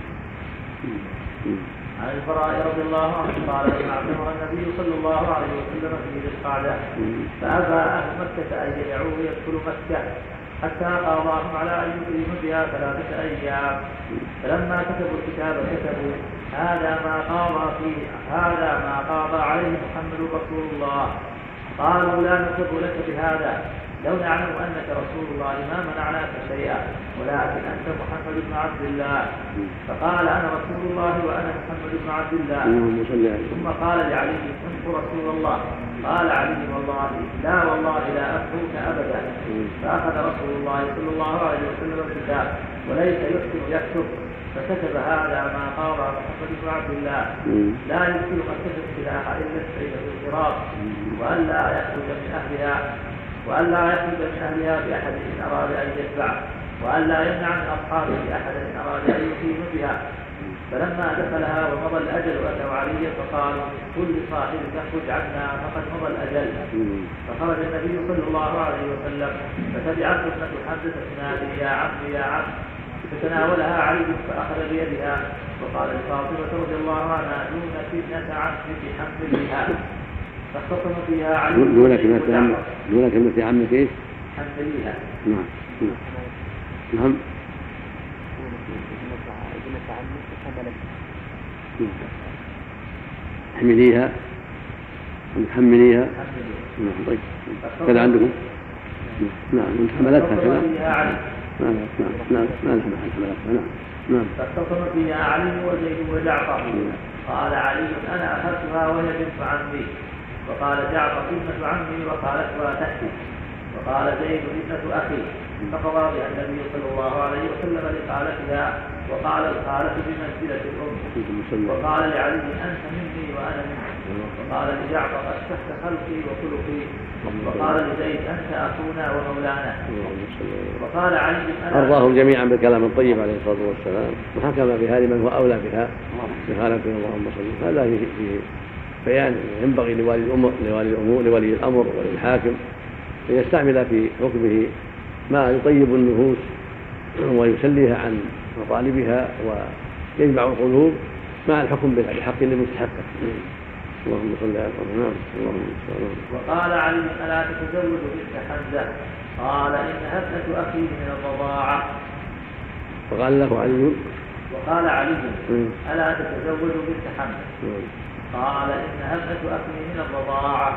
عن البراء رضي الله عنه قال لما اعتمر النبي صلى الله عليه وسلم في ذي القعدة فأبى أهل مكة أن يدعوه يدخل مكة حتى قاضاهم على أن يكرموا بها ثلاثة أيام، فلما كتبوا الكتاب كتبوا هذا ما قاضى فيه هذا ما قاضى عليه محمد رسول الله قالوا لا نصر لك بهذا، لو نعلم أنك رسول الله ما منعناك شيئا، ولكن أنت محمد بن عبد الله. فقال أنا رسول الله وأنا محمد بن عبد الله. ثم قال لعلي كنت رسول الله. قال علي والله لا والله لا أترك أبدا. فأخذ رسول الله صلى الله عليه وسلم الكتاب وليس يحسن يكتب، فكتب هذا ما قال محمد بن عبد الله لا يمكن أن تكتب السلاح إلا السيف في الصراط، وألا يخرج من أهلها وألا يخرج من أهلها بأحد إن أراد أن يتبع، وألا يمنع من أصحابه بأحد إن أراد أن يقيم بها. فلما دخلها ومضى الأجل أتوا عليا فقالوا كل صاحب تخرج عنا فقد مضى الأجل. فخرج النبي صلى الله عليه وسلم فتبعته ابنة حمزة تنادي يا عمي يا عم، فتناولها علي فأخذ بيدها وقال لفاطمة رضي الله عنها دونك ابنة عمك حملها. فاختصم فيها علي دونك ابنة عمك دونك ابنة عمك ايش؟ حملها. نعم نعم حمليها حمليها. نعم طيب كذا عندكم؟ نعم حملتها كذا. نعم نعم نعم نعم حملتها. نعم نعم. فاختصم فيها علي وزيد وجعفر. قال علي أنا أخذتها وهي بنت عمي، وقال جعفر ابنة عمي وقالتها تحتي، وقال زيد ابنة أخي. فقضى بها النبي صلى الله عليه وسلم لخالتها، وقال الخالة بمنزلة الأم، وقال لعلي أنت مني وأنا منك، وقال لجعفر أشبهت خلقي وخلقي، وقال لزيد أنت أخونا ومولانا. وقال علي أرضاهم جميعا بالكلام الطيب عليه الصلاة والسلام، وحكم بها لمن هو أولى بها بخالته. اللهم صل. هذا فيه بيان ينبغي لولي الأمر لولي الأمور لولي الأمر وللحاكم أن يستعمل في حكمه ما يطيب النفوس ويسليها عن مطالبها ويجمع القلوب مع الحكم بحق لمستحقه. اللهم صل على محمد. اللهم صل. وقال علي ألا تتزوج بنت حمزة؟ قال إنها ابنة أخي من الرضاعة. فقال له علي وقال علي ألا تتزوج بنت حمزة؟ قال إنها ابنة أخي من الرضاعة.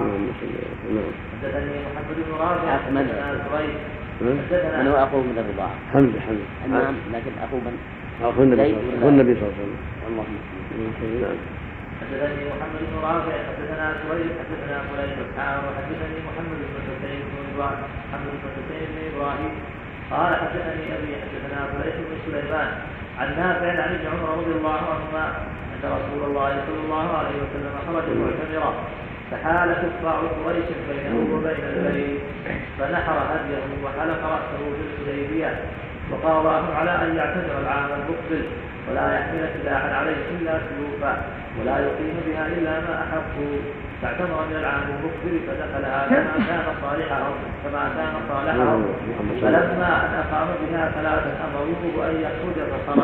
حدثني محمد بن رافع حدثنا زهير من هو أخوه من الرضاعة؟ حمزة حمزة نعم لكن أخو من؟ أخو النبي صلى الله عليه وسلم. اللهم نعم. حدثني محمد بن رافع حدثنا زهير حدثنا فلان الحار وحدثني محمد بن حسين بن إبراهيم محمد بن حسين بن إبراهيم قال حدثني أبي حدثنا فلان بن سليمان عن نافع عن ابن عمر رضي الله عنهما أن رسول الله صلى الله عليه وسلم خرج معتمرا فحال كفار قريش بينه وبين البيت فنحر هديه وحلق رأسه بالحديبية، وقاضاهم على أن يعتمر العام المقبل ولا يحمل سلاحا عليه إلا سيوفا ولا يقيم بها إلا ما أحبوا. فاعتمر من العام المقبل فدخلها كما كان صالحه كما كان صالحه فلما أن أقام بها ثلاثة أمروه أن يخرج فخرج.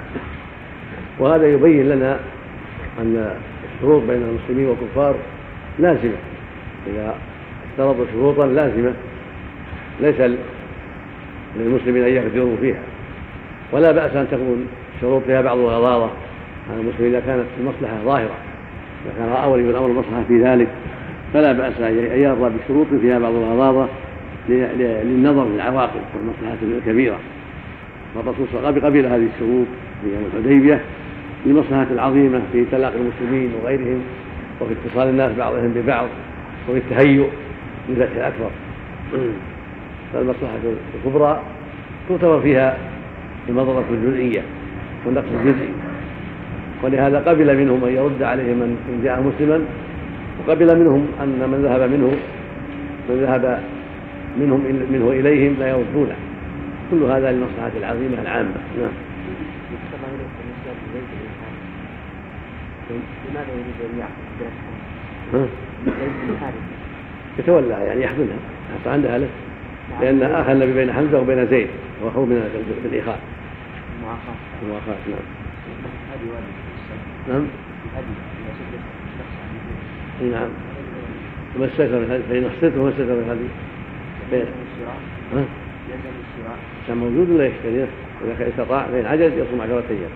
وهذا يبين لنا أن الشروط بين المسلمين والكفار لازمة، إذا افترضوا شروطا لازمة ليس للمسلمين أن يقدروا فيها، ولا بأس أن تكون الشروط فيها بعض الغضاضة على المسلمين إذا كانت المصلحة ظاهرة، إذا كان رأى ولي الأمر المصلحة في ذلك فلا بأس أن يرضى بشروط فيها بعض الغضاضة للنظر للعواقب والمصلحة الكبيرة. فالرسول صلى الله عليه وسلم قبل هذه الشروط في يوم الحديبية للمصلحة العظيمة في تلاقي المسلمين وغيرهم وفي اتصال الناس بعضهم ببعض وفي التهيؤ للفتح الأكبر. فالمصلحة الكبرى تعتبر فيها المضرة الجزئية والنقص الجزئي، ولهذا قبل منهم أن يرد عليهم من جاء مسلما، وقبل منهم أن من ذهب منه من ذهب منهم منه إليهم لا يردونه. كل هذا للمصلحة العظيمة العامة. نعم. لماذا يريد أن يأخذ يتولى يعني يحضنها حتى عندها له، لأن آخى النبي بين حمزة وبين زيد وأخوه من بالإخاء المؤاخاة. نعم نعم نعم. وما السيطرة من هذه فإن أحسنت وما السيطرة من هذه ها كان موجود ولا يشتريه إذا كان استطاع فإن عجز يصوم عشرة أيام.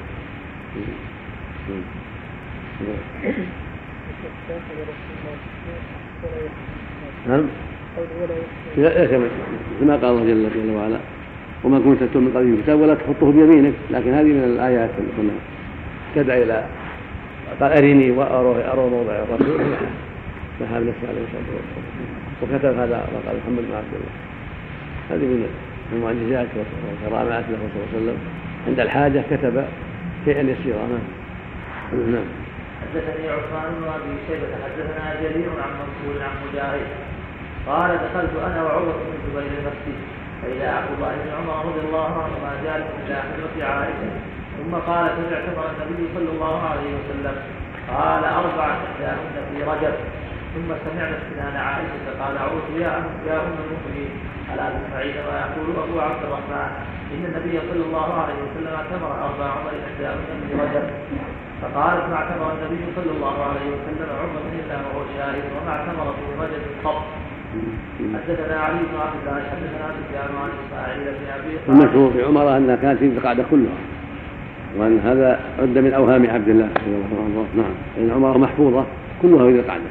نعم لا يكمل كما قال الله جل, جل وعلا وما كنت تتلو من قبله كتاب ولا تحطه بيمينك، لكن هذه من الآيات التي تدعى إلى قال أرني وأروه أرى موضع الرسول فهذا نفسه عليه الصلاة والسلام وكتب هذا وقال محمد بن عبد الله. هذه من المعجزات والكرامات له صلى الله عليه وسلم، عند الحاجة كتب شيئا يسيرا. نعم. حدثني عثمان بن ابي شيبه حدثنا جرير عن منصور عن مجاهد قال دخلت انا وعروه بن الزبير المسجد فاذا عبد الله بن عمر رضي الله عنهما جالس الى حجره عائشه ثم قال كم اعتمر النبي صلى الله عليه وسلم؟ قال اربعه احداهن في رجب. ثم سمعنا استئذان عائشه قال عروه يا ام يا ام المؤمنين الا تسمعين ما يقول ابو عبد الرحمن ان النبي صلى الله عليه وسلم اعتمر اربع عمر احداهن في رجب. فقالت ما اعتمر النبي صلى الله عليه وسلم عمر الا وهو شاهد وما اعتمر في رجب قط. حدثنا علي بن عبد الله حدثنا سفيان عن اسماعيل بن ابي خالد. المشهور في عمر انها كانت في القعده كلها، وان هذا عد من اوهام عبد الله رضي الله عنه. نعم، لان عمر محفوظه كلها في القعده.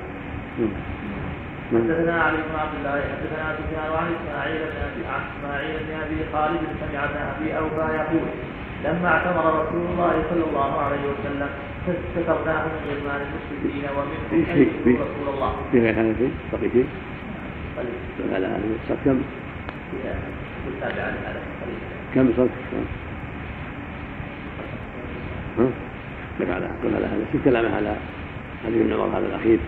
حدثنا علي بن عبد الله حدثنا سفيان عن اسماعيل بن ابي عن اسماعيل بن ابي خالد سمع ابي اوفى يقول لما اعتمر رسول الله صلى الله عليه وسلم سترناه من غلمان المسلمين ومنهم ايهم رسول الله. في غير هذا شيء بقي شيء؟ قليل. على هذا الصف كم؟ بالتابع على هذا قليل. كم صف؟ ها؟ لك على قل على هذا في كلام على علي بن عمر هذا الاخير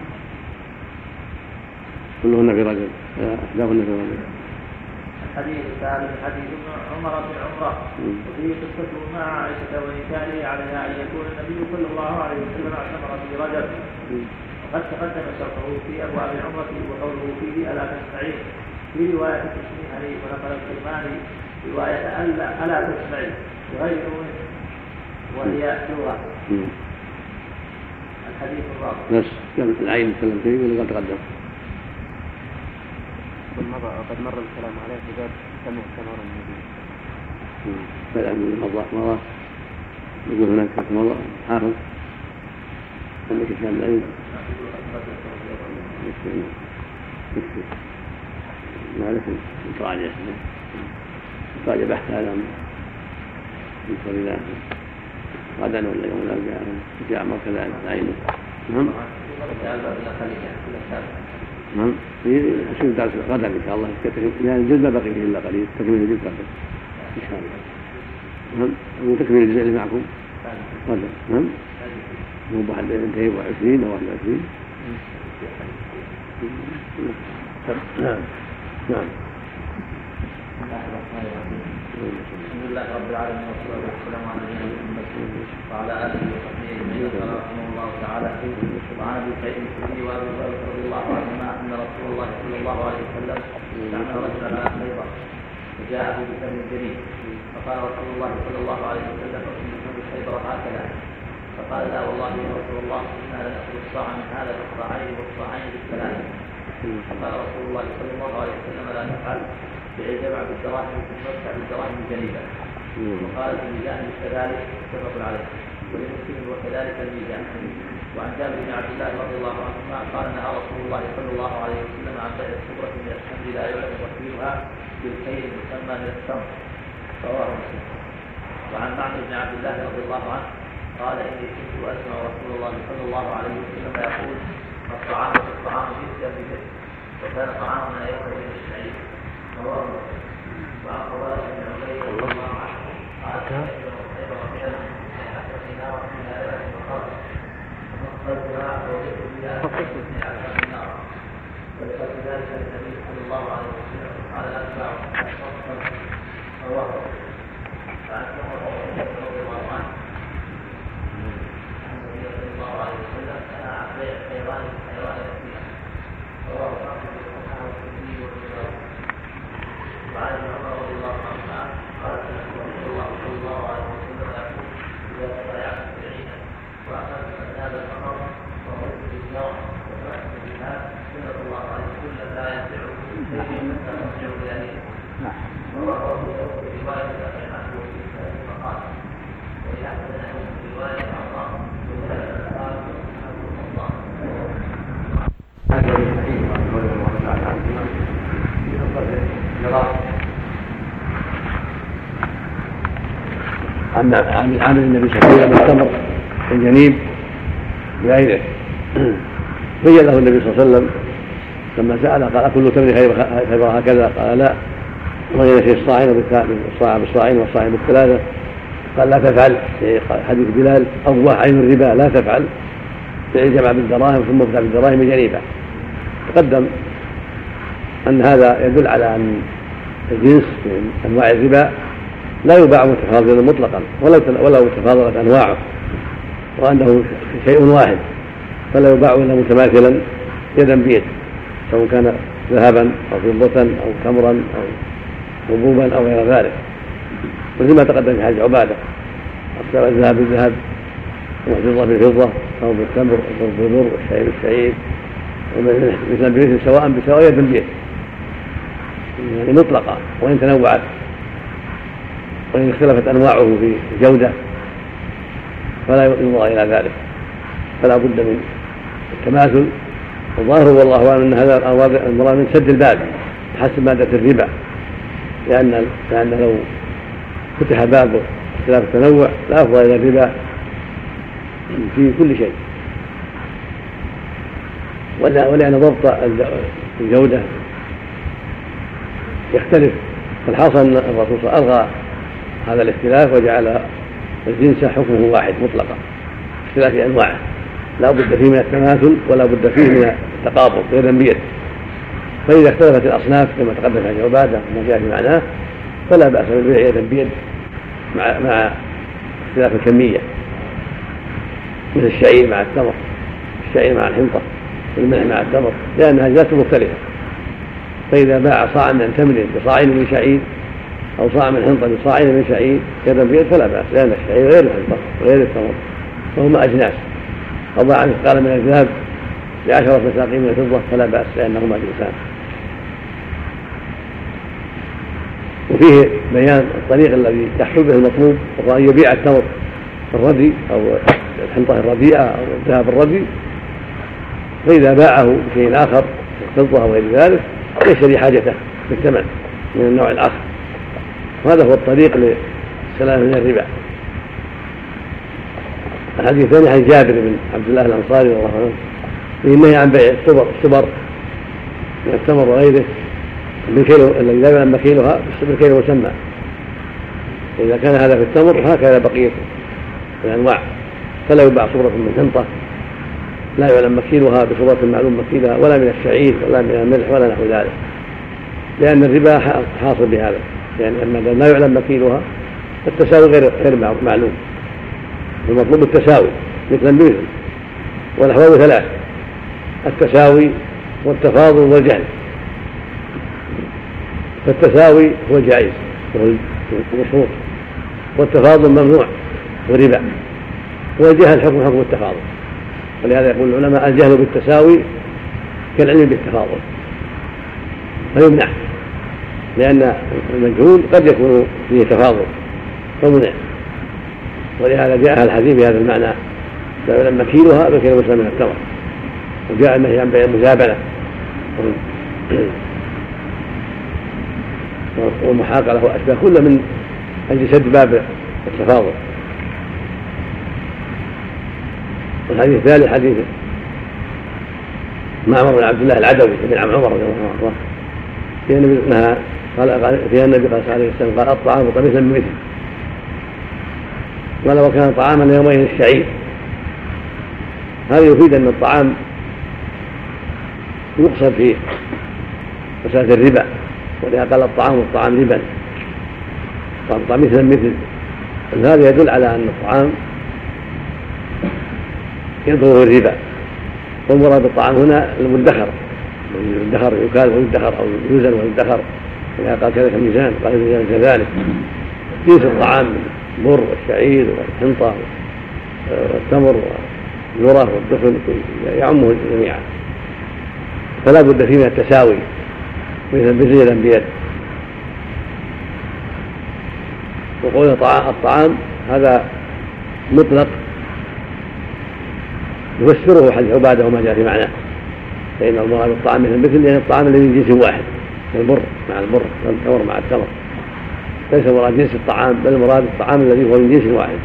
كلهن في رجل احداهن في رجل. الحديث الثالث حديث عمر بن عمره وفيه قصة مع عائشة وإنكاره عليها أن يكون النبي صلى الله عليه وسلم اعتمر في رجب، وقد تقدم شرحه في أبواب العمرة وقوله فيه ألا تسمعين في رواية تسمعني ونقل الكرماني رواية ألا ألا تسمعي بغير نون وهي لغة. الحديث الرابع نفس كان العين تكلم فيه ولا قد تقدم؟ قد مر الكلام عليه في باب سمع ثمر النبي. فالعلم مضى مرة يقول هناك مضى حافظ عندك كتاب العلم يكفي ما لك تراجع تراجع بحث هذا من صلى غدا ولا يوم الأربعاء في أعمار كذا العين. نعم نعم يصير درس غدا ان شاء الله يعني الجزء ما بقي فيه الا قليل تكمل الجزء غدا ان شاء الله. نعم وتكمل الجزء اللي معكم غدا. نعم مو بعد ينتهي وعشرين او واحد وعشرين. نعم نعم. الحمد لله رب العالمين والصلاه والسلام على نبينا محمد وعلى اله وصحبه اجمعين. قال رحمه الله تعالى وعن ابي سعيد الخدري وابي هريره رضي الله عنهما ان رسول الله صلى الله عليه وسلم استعمل رجلا على خيبر فجاءه بثمن جديد فقال رسول الله صلى الله عليه وسلم اكل ثمن خيبر هكذا فقال لا والله يا رسول الله انا لناخذ الصاع من هذا بالصاعين والصاعين بالثلاث. فقال رسول الله صلى الله عليه وسلم لا تفعل بيع جمع بالدراهم ثم ادفع بالدراهم جنيبا. وقال في الميزان كذلك متفق عليه ولمسلم وكذلك الميزان. وعن جابر بن عبد الله رضي الله عنهما قال نهى رسول الله صلى الله عليه وسلم عن بيع الصبرة من الخمر لا يعلم تقديرها بالكيل المسمى من التمر رواه مسلم. وعن معمر بن عبد الله رضي الله عنه قال اني كنت اسمع رسول الله صلى الله عليه وسلم يقول الطعام والطعام جزء بجزء وكان طعامنا يوم من الشعير رواه مسلم. وعن قبائل بن عبيد رضي الله عنه قال خيبر من حسرة نار من آلاف المقابر فمقصدها وجدت بها من أعلام النار ولقد ذلك النبي صلى الله عليه وسلم قال أتبع أشرف رواه. وعن عمر رضي الله عنه أن النبي صلى الله عليه وسلم نهى عن بيع حيوان حيوان يتيما رواه أحمد وصححه الترمذي والبخاري. وعن ابن عمر رضي الله عنهما قال سمعت رسول الله صلى الله عليه وسلم يقول اذا تبايعتم بعينا واخذتم اذناب القمر ومررتم بالنار وتركتم بالماء سنه الله عليه كل لا ينفعكم شيء حتى ترجعوا اليه. رواه ابو داود بروايه عن عامل النبي صلى الله عليه وسلم التمر الجنيب بغيره، بين له النبي صلى الله عليه وسلم لما سأل قال كل تمر خير هكذا؟ قال لا، وين في الصاعين بالصاع بالصاعين والصاعين بالثلاثة. قال لا تفعل، حديث بلال أوه عين الربا لا تفعل، جمع بالدراهم ثم ابتاع بالدراهم جنيبا. تقدم أن هذا يدل على أن الجنس من أنواع الربا لا يباع متفاضلا مطلقا ولو تفاضلت أنواعه، وأنه شيء واحد فلا يباع إلا متماثلا يدا بيد، سواء كان ذهبا أو فضة أو تمرا أو حبوبا أو غير ذلك، مثل ما تقدم في حديث عبادة الذهب بالذهب والفضة بالفضة أو بالتمر أو بالبر والشعير بالشعير مثلا بمثل سواء بسواء يدا بيد، يعني مطلقة وإن تنوعت وإن اختلفت أنواعه في الجودة فلا ينظر إلى ذلك، فلا بد من التماثل. والظاهر والله أعلم أن هذا المراد من سد الباب حسب مادة الربا، لأن لأن لو فتح باب اختلاف التنوع لا أفضل إلى الربا في كل شيء، ولأن ضبط الجودة يختلف. فالحاصل أن الرسول صلى الله عليه وسلم ألغى هذا الاختلاف وجعل الجنس حكمه واحد مطلقا اختلاف أنواعه، لا بد فيه من التماثل ولا بد فيه من التقابض يدا بيد. فإذا اختلفت الأصناف كما تقدم عن عبادة وما جاء في معناه فلا بأس بالبيع يدا بيد مع مع اختلاف الكمية، مثل الشعير مع التمر، الشعير مع الحنطة، والملح مع التمر، لأنها أجناس مختلفة. فإذا باع صاعا من تمر بصاعين من شعير أو صاع من حنطة بصاعين من شعير يدا بيد فلا بأس، لأن الشعير غير الحنطة وغير التمر فهما أجناس. أو باع مثقال من الذهب بعشرة مساقين من الفضة فلا بأس، لأنهما جنسان. وفيه بيان الطريق الذي يحصل به المطلوب، وهو أن يبيع التمر الردي أو الحنطة الرديئة أو الذهب الردي، فإذا باعه بشيء آخر الفضة أو غير ذلك يشتري حاجته بالثمن من النوع الآخر. وهذا هو الطريق للسلام من الربا. الحديث الثاني عن جابر بن عبد الله الأنصاري رضي الله عنه في النهي عن بيع الصبر الصبر من التمر وغيره بالكيلو الذي لا يعلم مكيلها بالكيلو مسمى. إذا كان هذا في التمر هكذا بقية الأنواع، فلا يباع صبرة من حنطة لا يعلم مكيلها بصبرة معلوم مكيلها، ولا من الشعير ولا من الملح ولا نحو ذلك، لأن الربا حاصل بهذا، لأن يعني لا يعلم مكيلها التساوي غير غير معلوم. المطلوب التساوي مثلا بمثل، والأحوال ثلاث: التساوي والتفاضل والجهل. فالتساوي هو جائز وهو مشروط، والتفاضل ممنوع وربا، والجهل حكم حكم التفاضل. ولهذا يقول العلماء الجهل بالتساوي كالعلم بالتفاضل، فيمنع، لأن المجهول قد يكون فيه تفاضل فمنع. ولهذا جاء الحديث بهذا المعنى: لا يعلم مكيلها بالكيلو مسمى من التمر. وجاء النهي عن بيع المزابنة والمحاقلة وأشباه، كل من أجل سد باب التفاضل. والحديث الثالث حديث معمر بن عبد الله العدوي بن عمر رضي الله عنه في النبي نهى قال فيها النبي صلى الله عليه وسلم قال: الطعام طمثلا بمثل. ولو كان طعاما يومين الشعير. هذا يفيد أن الطعام يقصد فيه مسألة الربا، ولهذا قال الطعام والطعام ربا، طعام مثلا مثل. هذا يدل على أن الطعام يدخله الربا. والمراد بالطعام هنا المدخر، المدخر يكال ويدخر أو يوزن ويدخر، ولهذا قال كذلك الميزان، قال الميزان كذلك. جنس الطعام البر والشعير والحنطة والتمر والذرة والدخن يعمه جميعا، فلا بد فيه من التساوي مثل بزيدا بيد. وقول الطعام هذا مطلق يفسره حديث عبادة وما جاء في معناه، فإن المراد بالطعام مثل مثل، لأن الطعام الذي من جنس واحد، البر مع البر والتمر مع التمر. ليس مراد جنس الطعام بل مراد الطعام الذي هو من جنس واحد.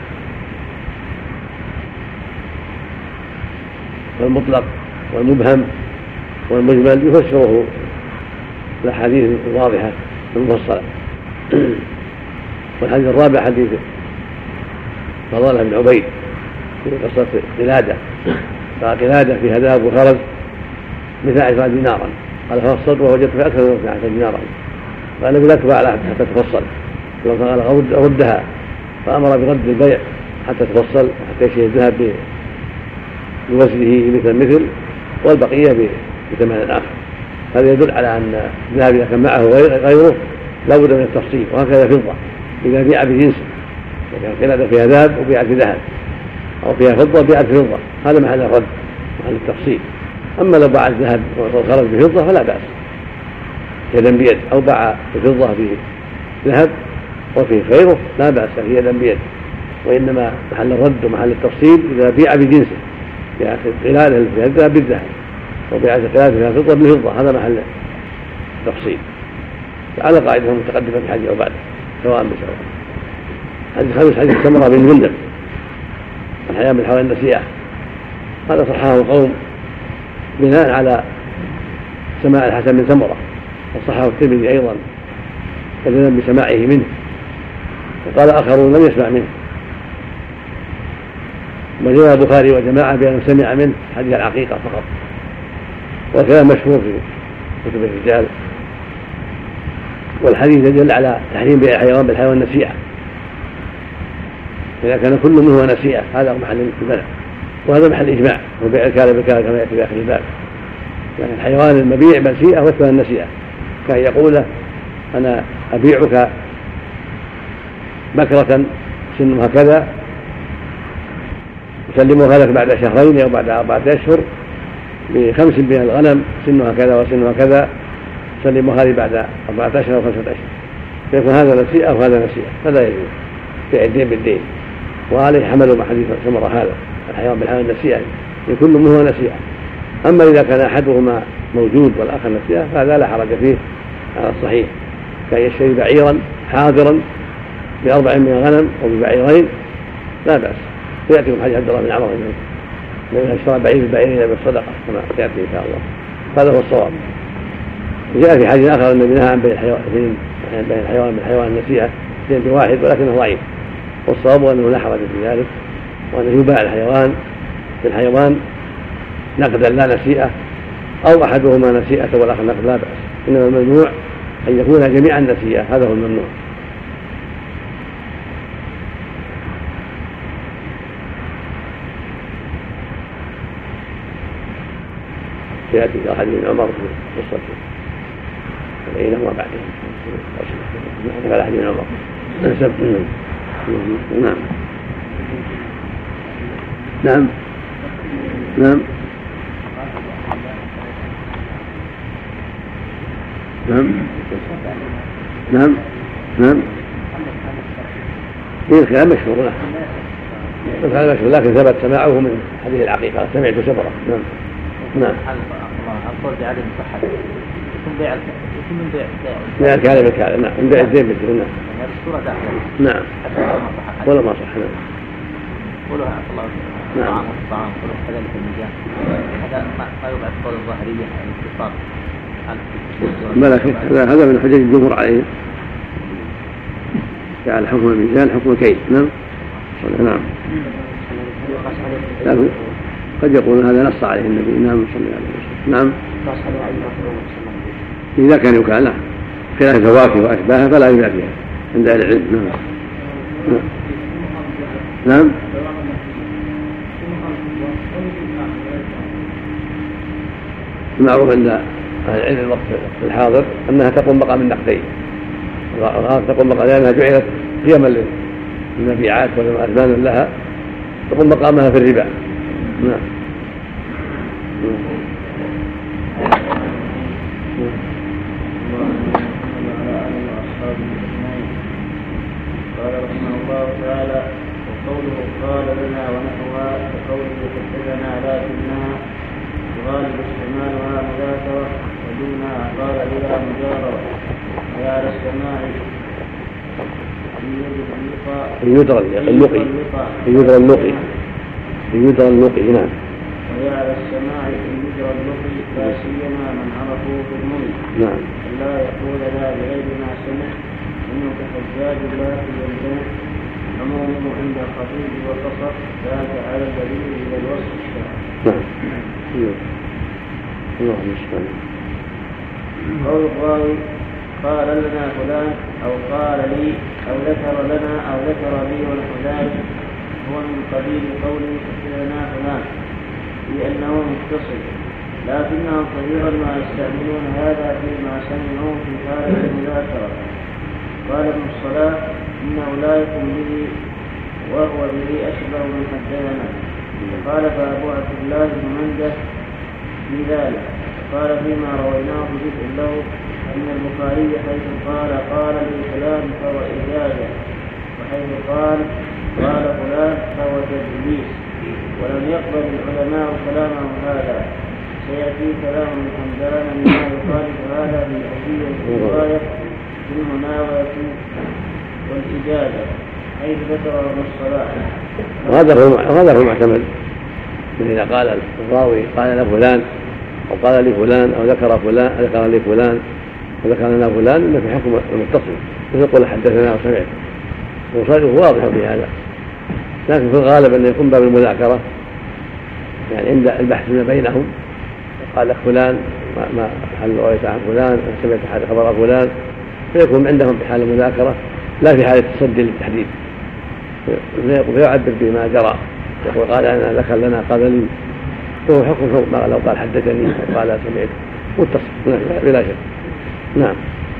والمطلق والمبهم والمجمل يفسره الأحاديث الواضحة المفصلة. والحديث الرابع حديث فضالة بن عبيد في قصة قلادة، قال قلادة في هداب وخرز مثل عشرة دينارا، قال ففصلت ووجدت في أكثر من عشرة دينارا، قال لا تباع حتى تفصل، قال أردها، فأمر برد البيع حتى تفصل حتى يشتري الذهب بوزنه مثل مثل والبقية بثمن آخر. هذا يدل على أن الذهب إذا كان معه غيره لا بد من التفصيل، وهكذا فضة إذا بيع بجنسه، إذا كان قلادة فيها ذهب وبيعت ذهب أو فيها فضة وبيعت فضة، هذا محل الرد محل التفصيل. أما لو باع الذهب والخرج بفضة فلا بأس يدا بيد، أو باع الفضة بذهب وفيه غيره لا بأس فيه يدا بيد، وإنما محل الرد ومحل التفصيل إذا بيع بجنسه، بيعت قلادة فيها الذهب بالذهب وبيعت قلادة فيها فضة بالفضة، هذا محل التفصيل على قاعدة متقدمة في حديث أو بعد سواء بسواء. حديث خامس حديث سمرة بن جندب الحياة من حوالي النسيئة، هذا صححه القوم بناء على سماع الحسن بن سمرة، وصححه الترمذي أيضا كذا بسماعه منه، وقال آخرون لم يسمع منه، وجاء البخاري وجماعة بأنه سمع منه حديث العقيقة فقط، وكلام مشهور في كتب الرجال. والحديث يدل على تحريم بيع الحيوان بالحيوان نسيئة، إذا كان كل منه نسيئة هذا محل البلع، وهذا محل إجماع، وبيع الكالب بالكالب كما يأتي بآخر الباب. يعني الحيوان المبيع نسيئة والثمن نسيئة، كان يقول أنا أبيعك بكرة سنها كذا أسلمها لك بعد شهرين أو بعد أربعة أشهر بخمس من الغنم سنها كذا وسنها كذا، سلمها لي بعد أربعة أشهر أو خمسة أشهر، فيكون هذا نسيئة وهذا نسيئة، فلا يجوز بيع الدين بالدين. وعليه حملوا مع حديث سمرة هذا الحيوان بالحيوان نسيئة يكون منه نسيئة. أما إذا كان أحدهما موجود والآخر نسيئة فهذا لا حرج فيه على الصحيح، كان يشتري بعيرا حاضرا بأربع من الغنم أو ببعيرين لا بأس. ويأتيكم حديث عبد الله بن عمر أنه اشترى بعير البعيرين بالصدقة كما سيأتي إن شاء الله، هذا هو الصواب. جاء في حديث آخر النبي نهى عن بيع الحيوان بالحيوان النسيئة اثنين بواحد ولكنه ضعيف، والصواب أنه لا حرج في ذلك، وأنه يباع الحيوان بالحيوان نقدا لا نسيئة، أو أحدهما نسيئة والآخر نقد لا بأس، إنما الممنوع أن يكون جميعا نسيئة، هذا هو الممنوع. يأتي إلى حديث عمر في قصة بينهما بعدهم على حديث عمر. نعم نعم نعم نعم نعم نعم هي الكلام مشهور له الكلام مشهور، لكن ثبت سماعه من حديث العقيقة سمعت سمرة. نعم نعم القول بعدم صحة يكون بيع يكون من بيع بيع الكالب بالكالب، نعم من بيع الزين بالزين. نعم هذه الصورة داخلة نعم ولا ما صح. نعم قولها الله طعام الطعام قولوا كذلك الميزان، هذا ما يبعد قول الظاهرية الاتصال هذا هذا من حجج الجمهور عليه، جعل حكم الميزان حكم الكيل. نعم نعم لكن قد يقول هذا نص عليه النبي. نعم صلى الله عليه وسلم. نعم إذا كان يكال له خلاف الفواكه وأشباهها فلا يباع فيها عند أهل العلم. نعم نعم المعروف عند أهل العلم الوقت الحاضر أنها تقوم مقام النقدين، تقوم مقام لأنها جعلت قيما للمبيعات وأثمانا لها، تقوم مقامها في الربا. نعم قال رحمه الله تعالى: وقوله قال لنا ونحوها كقوله حدثنا لكنها يغالب استعمالها مذاكرة ودونها قال بلا مجارة وعلى السماع يدرى اللقي يدرى اللقي يدرى اللقي نعم. وهي على السماع في يدرى اللقي لا سيما من عرفوا في المري نعم. لا يقول لا بغير ما سمع انه كحجاج الله في الجنة عمومه عند الخطيب وقصر ذاك على الدليل الى الوصف الشرعي. نعم. الله المستعان. قول الراوي قال لنا فلان او قال لي او ذكر لنا او ذكر لي ونحو ذلك هو من قبيل قوله لنا فلان لانه متصل، لكنهم كثيرا ما يستعملون هذا فيما سمعوه في حالة المذاكرة. قال ابن الصلاح انه لا يكون به وهو به اشبه من حدثنا. قال فابو عبد الله بن منده في ذلك. قال فيما رويناه جزء له ان البخاري حيث قال قال لي فلان فهو اجازه، وحيث قال قال فلان فهو تدليس، ولم يقبل العلماء كلامه هذا. سيأتي كلام من حمدان مما يخالف هذا في أهلية الرواية في المناولة والإجازة حيث ذكره ابن الصلاح. وهذا هو المعتمد، إذا قال الراوي قال لفلان أو قال لفلان أو ذكر فلان ذكر لفلان وذكر لنا فلان إنه في حكم المتصل يقول حدثنا أو سمعت، وصاروا واضح في هذا. لكن في الغالب أن يكون باب المذاكرة يعني عند البحث ما بينهم قال لك فلان ما هل رأيت عن فلان سمعت حال خبر فلان، فيكون عندهم في حال المذاكرة لا في حال التصدي للتحديد، فيعبر بما جرى يقول قال أنا ذكر لنا قال لي، فهو حكم ما لو قال حدثني أو قال سمعت متصل بلا شك. نعم.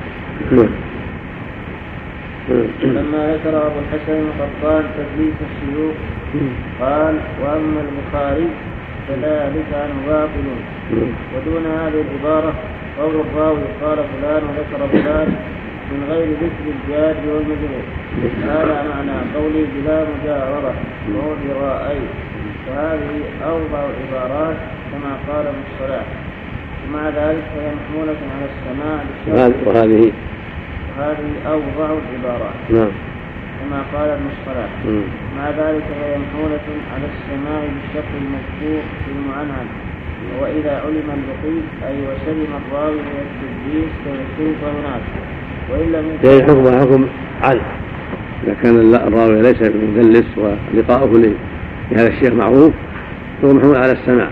لما ذكر أبو الحسن القطان تدليس الشيوخ قال وأما البخاري فذلك عنه باطل. ودون هذه العبارة قول الراوي قال فلان وذكر فلان من غير ذكر الجاد والمجرور، هذا معنى قولي بلا مجاورة وهو برائي، وهذه أوضع العبارات كما قال ابن الصلاح. ومع ذلك فهي محمولة على السماع بالشرط، وهذه وهذه أوضع العبارات نعم كما قال ابن الصلاح. مع ذلك فهي محمولة على السماع بالشرط المذكور في المعنعن، وإذا علم اللقيط أي وسلم الراوي من التدليس فيشوف هناك، وإلا من يعني حكم حكم عنه إذا كان الراوي ليس مدلس ولقاؤه لهذا الشيخ معروف فهو محمول على السماع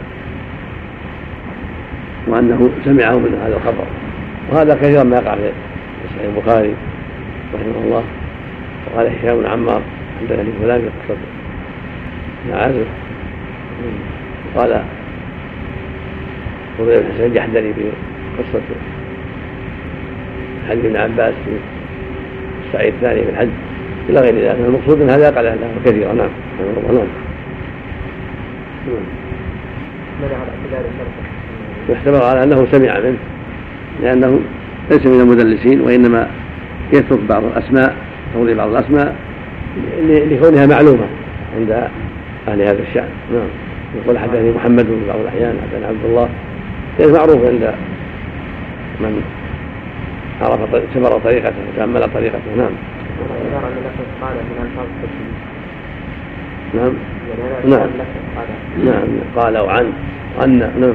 وأنه سمعه من هذا الخبر. وهذا كثيرا ما يقع في صحيح البخاري رحمه الله. وقال هشام بن عمار حدثني فلان في قصة عازف، وقال فضيل بن حسين جحدني في قصة حج بن عباس في السعي الثاني في الحج إلى غير ذلك. المقصود أن هذا يقع له كثيرا. نعم. نعم. يحتمل على أنه سمع منه لأنه ليس من المدلسين، وإنما يترك بعض الأسماء توضيح بعض الأسماء لكونها معلومة عند أهل هذا الشأن. نعم. يقول حدثني محمد في بعض الأحيان حدثني عبد الله، كان معروف عند من عرف سبر طريقته وتأمل طريقته. نعم. نعم. نعم. نعم. قال أو عن عن نعم.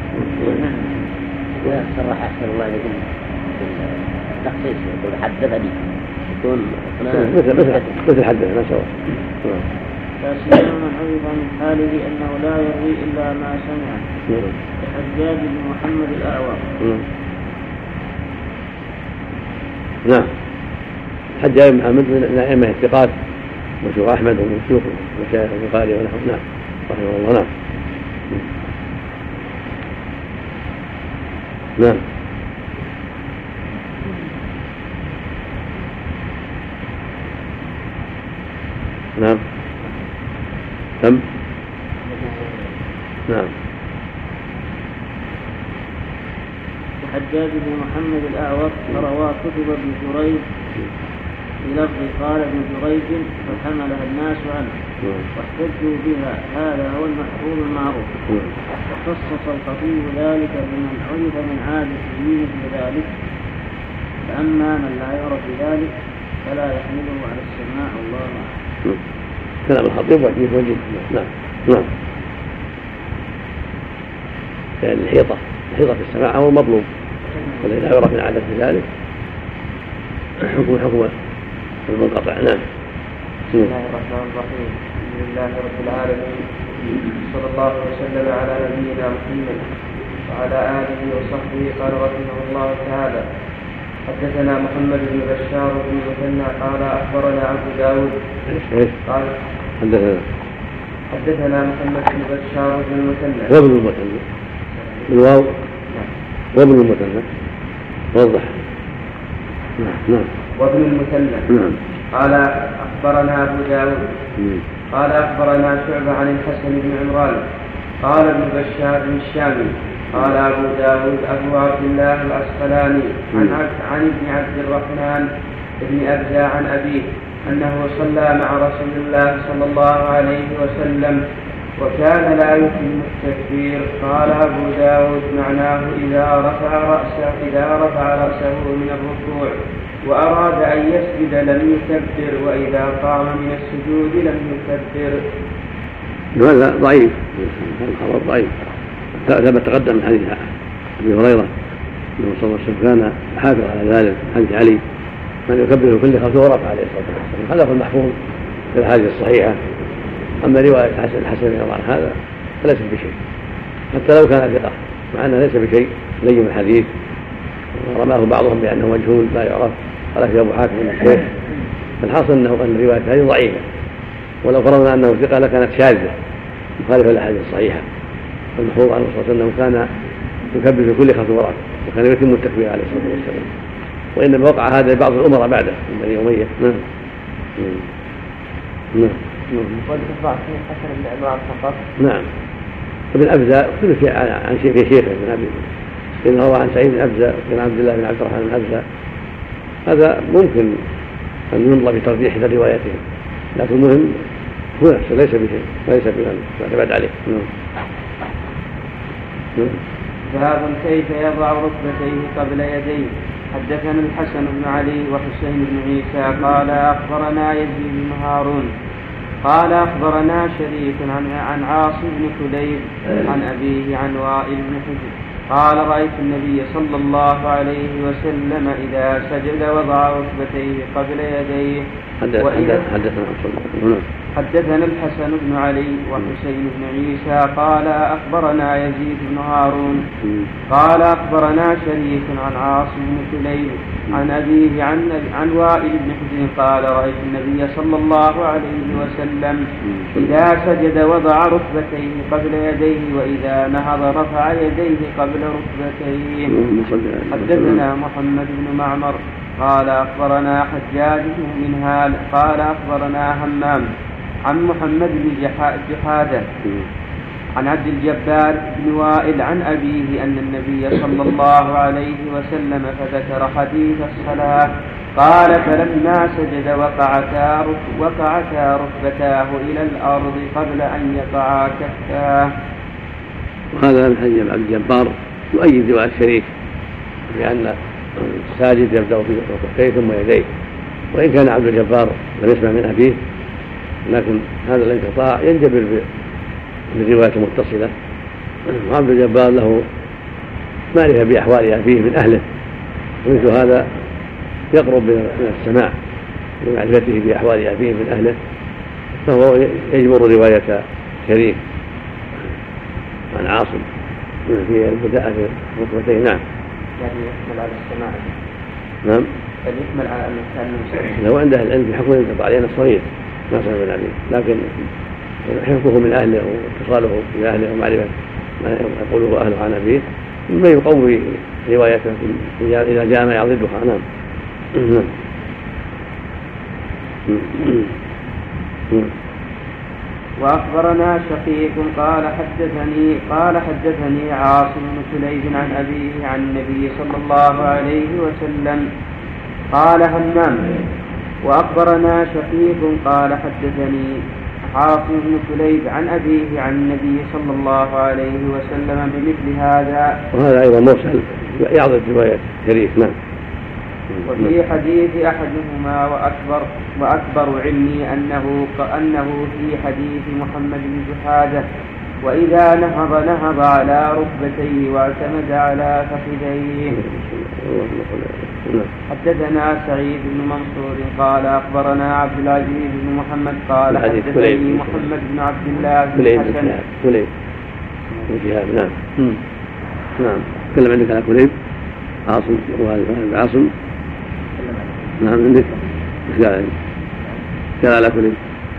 صرح أحسن الله يقول تخصيص يقول حدثني يكون مثل مثل مثل حدثنا سواء. لا سيما من عرف من حاله أنه لا يروي إلا ما سمع كحجاج بن محمد الأعور. نعم. حجاج بن محمد من أئمة الثقات وشيوخ أحمد ومن شيوخ مشايخ البخاري ونحو. نعم رحمه الله. نعم. نعم. نعم. كم؟ نعم. وحجاج بن محمد الأعور فروى كتب ابن جريج بلفظ قال ابن جريج فحملها الناس عنه واحتجوا بها، هذا هو المحفوظ المعروف. وخصص الخطيب ذلك بمن عرف من عادته مثل ذلك. فأما من لا يعرف ذلك فلا يحمله على السماع والله أعلم. كلام الخطيب وجيه وجيه. نعم نعم. لأن يعني الحيطة الحيطة في السماع هو المطلوب، والذي لا يعرف من عادة ذلك حكم حكم المنقطع. نعم. بسم الله الرحمن الرحيم. الحمد لله رب العالمين، صلى الله وسلم على نبينا محمد وعلى آله وصحبه. قال رحمه الله تعالى: حدثنا محمد بن بشار بن مثنى قال أخبرنا أبو داود قال حدثنا حدثنا محمد بن بشار بن مثنى وابن المثنى بالواو وابن المثنى وضح. نعم. وابن المثنى نعم. قال أخبرنا أبو داود قال أخبرنا شعبة عن الحسن بن عمران قال ابن بشار بن الشامي قال أبو داود أبو عبد الله العسقلاني عن عن ابن عبد الرحمن بن أبزة عن أبيه أنه صلى مع رسول الله صلى الله عليه وسلم وكان لا يتم التكبير. قال أبو داود معناه إذا رفع رأسه إذا رفع رأسه من الركوع وأراد أن يسجد لم يكبر، وإذا قام من السجود لم يكبر. هذا ضعيف، الخبر ضعيف. ثبت تقدم من حديث أبي هريرة أنه صلى الله عليه وسلم كان حافظ على ذلك، حديث علي من يكبر في كل خطوة ورفع عليه الصلاة والسلام. هذا هو المحفوظ في الحديث الصحيحة. أما رواية حسن الحسن بن عمران هذا فليس بشيء، حتى لو كان ثقة، مع أنه ليس بشيء لين الحديث، ورماه بعضهم بأنه مجهول لا يعرف. قال في أبو حاتم من الشيخ. فالحاصل أنه أن رواية هذه ضعيفة، ولو فرضنا أنه ثقة لكانت شاذة مخالفة للأحاديث الصحيحة. المحفوظ عنه صلى الله عليه وسلم كان يكبر في كل خطوة ورفع، وكان يتم التكبير عليه الصلاة والسلام. وإنما وقع هذا لبعض الأمراء بعده من بني أمية. نعم نعم. والتفاع في حسن بن عمران فقط. نعم. ابن أبزة اختلف عن شيخ شيخه ابن أبي، إنه هو عن سعيد بن أبزة بن عبد الله بن عبد الرحمن بن أبزة. هذا ممكن أن ينظر في ترجيح روايته، لكن المهم هو نفسه ليس بشيء، ليس بمن يعتمد عليه. نعم. باب كيف يضع ركبتيه قبل يديه. حدثنا الحسن بن علي وحسين بن عيسى قال أخبرنا يزيد بن هارون قال أخبرنا شريك عن عن عاصم بن كليب عن أبيه عن وائل بن حجر قال رأيت النبي صلى الله عليه وسلم إذا سجد وضع ركبتيه قبل يديه. حدثنا حدثنا الحسن بن علي وحسين بن عيسى قال أخبرنا يزيد بن هارون قال أخبرنا شريك عن عاصم بن كليب عن أبيه عن, عن وائل بن حجر قال رأيت النبي صلى الله عليه وسلم إذا سجد وضع ركبتيه قبل يديه، وإذا نهض رفع يديه قبل ركبتيه. حدثنا محمد بن معمر قال أخبرنا حجاج بن منهال قال أخبرنا همام عن محمد بن جحادة عن عبد الجبار بن وائل عن أبيه أن النبي صلى الله عليه وسلم فذكر حديث الصلاة قال فلما سجد وقعتا وقعتا ركبتاه إلى الأرض قبل أن يقعا كفاه. وهذا من حديث عبد الجبار يؤيد رواية الشريك بأن الساجد يبدأ في ركبتيه ثم يديه، وإن كان عبد الجبار لم يسمع من أبيه، لكن هذا الانقطاع ينجبر بالرواية المتصلة. وعبد الجبار له معرفة بأحوال أبيه من أهله، ومثل هذا يقرب من السماع لمعرفته بأحوال أبيه من أهله، فهو يجبر رواية شريك عن عاصم في البداءة في ركبتين. نعم. يعني يحمل على السماع. نعم. يعني يحمل على أن الإنسان لو عنده العلم في حكم الانقطاع لأنه صغير ما سمع من أبيه، لكن حفظه من أهله واتصاله بأهله ومعرفة ما يقوله أهله عن أبيه مما يقوي روايته إذا جاء ما يعضدها. نعم. وأخبرنا شقيق قال حدثني قال حدثني عاصم بن كليب عن أبيه عن النبي صلى الله عليه وسلم قال همام. وأخبرنا شقيق قال حدثني عاصم بن كليب عن أبيه عن النبي صلى الله عليه وسلم بمثل هذا. وهذا أيضا مرسل يعضد رواية شريك. نعم. وفي حديث أحدهما وأكبر وأكبر علمي أنه أنه في حديث محمد بن جحادة وإذا نهض نهض على ركبتيه واعتمد على فخذيه. حدثنا سعيد بن منصور قال أخبرنا عبد العزيز بن محمد قال حدثني محمد بن عبد الله بن حسن. كليب نعم نعم تكلم عندك على كليب عاصم عاصم نعم عندك قال قال على كليب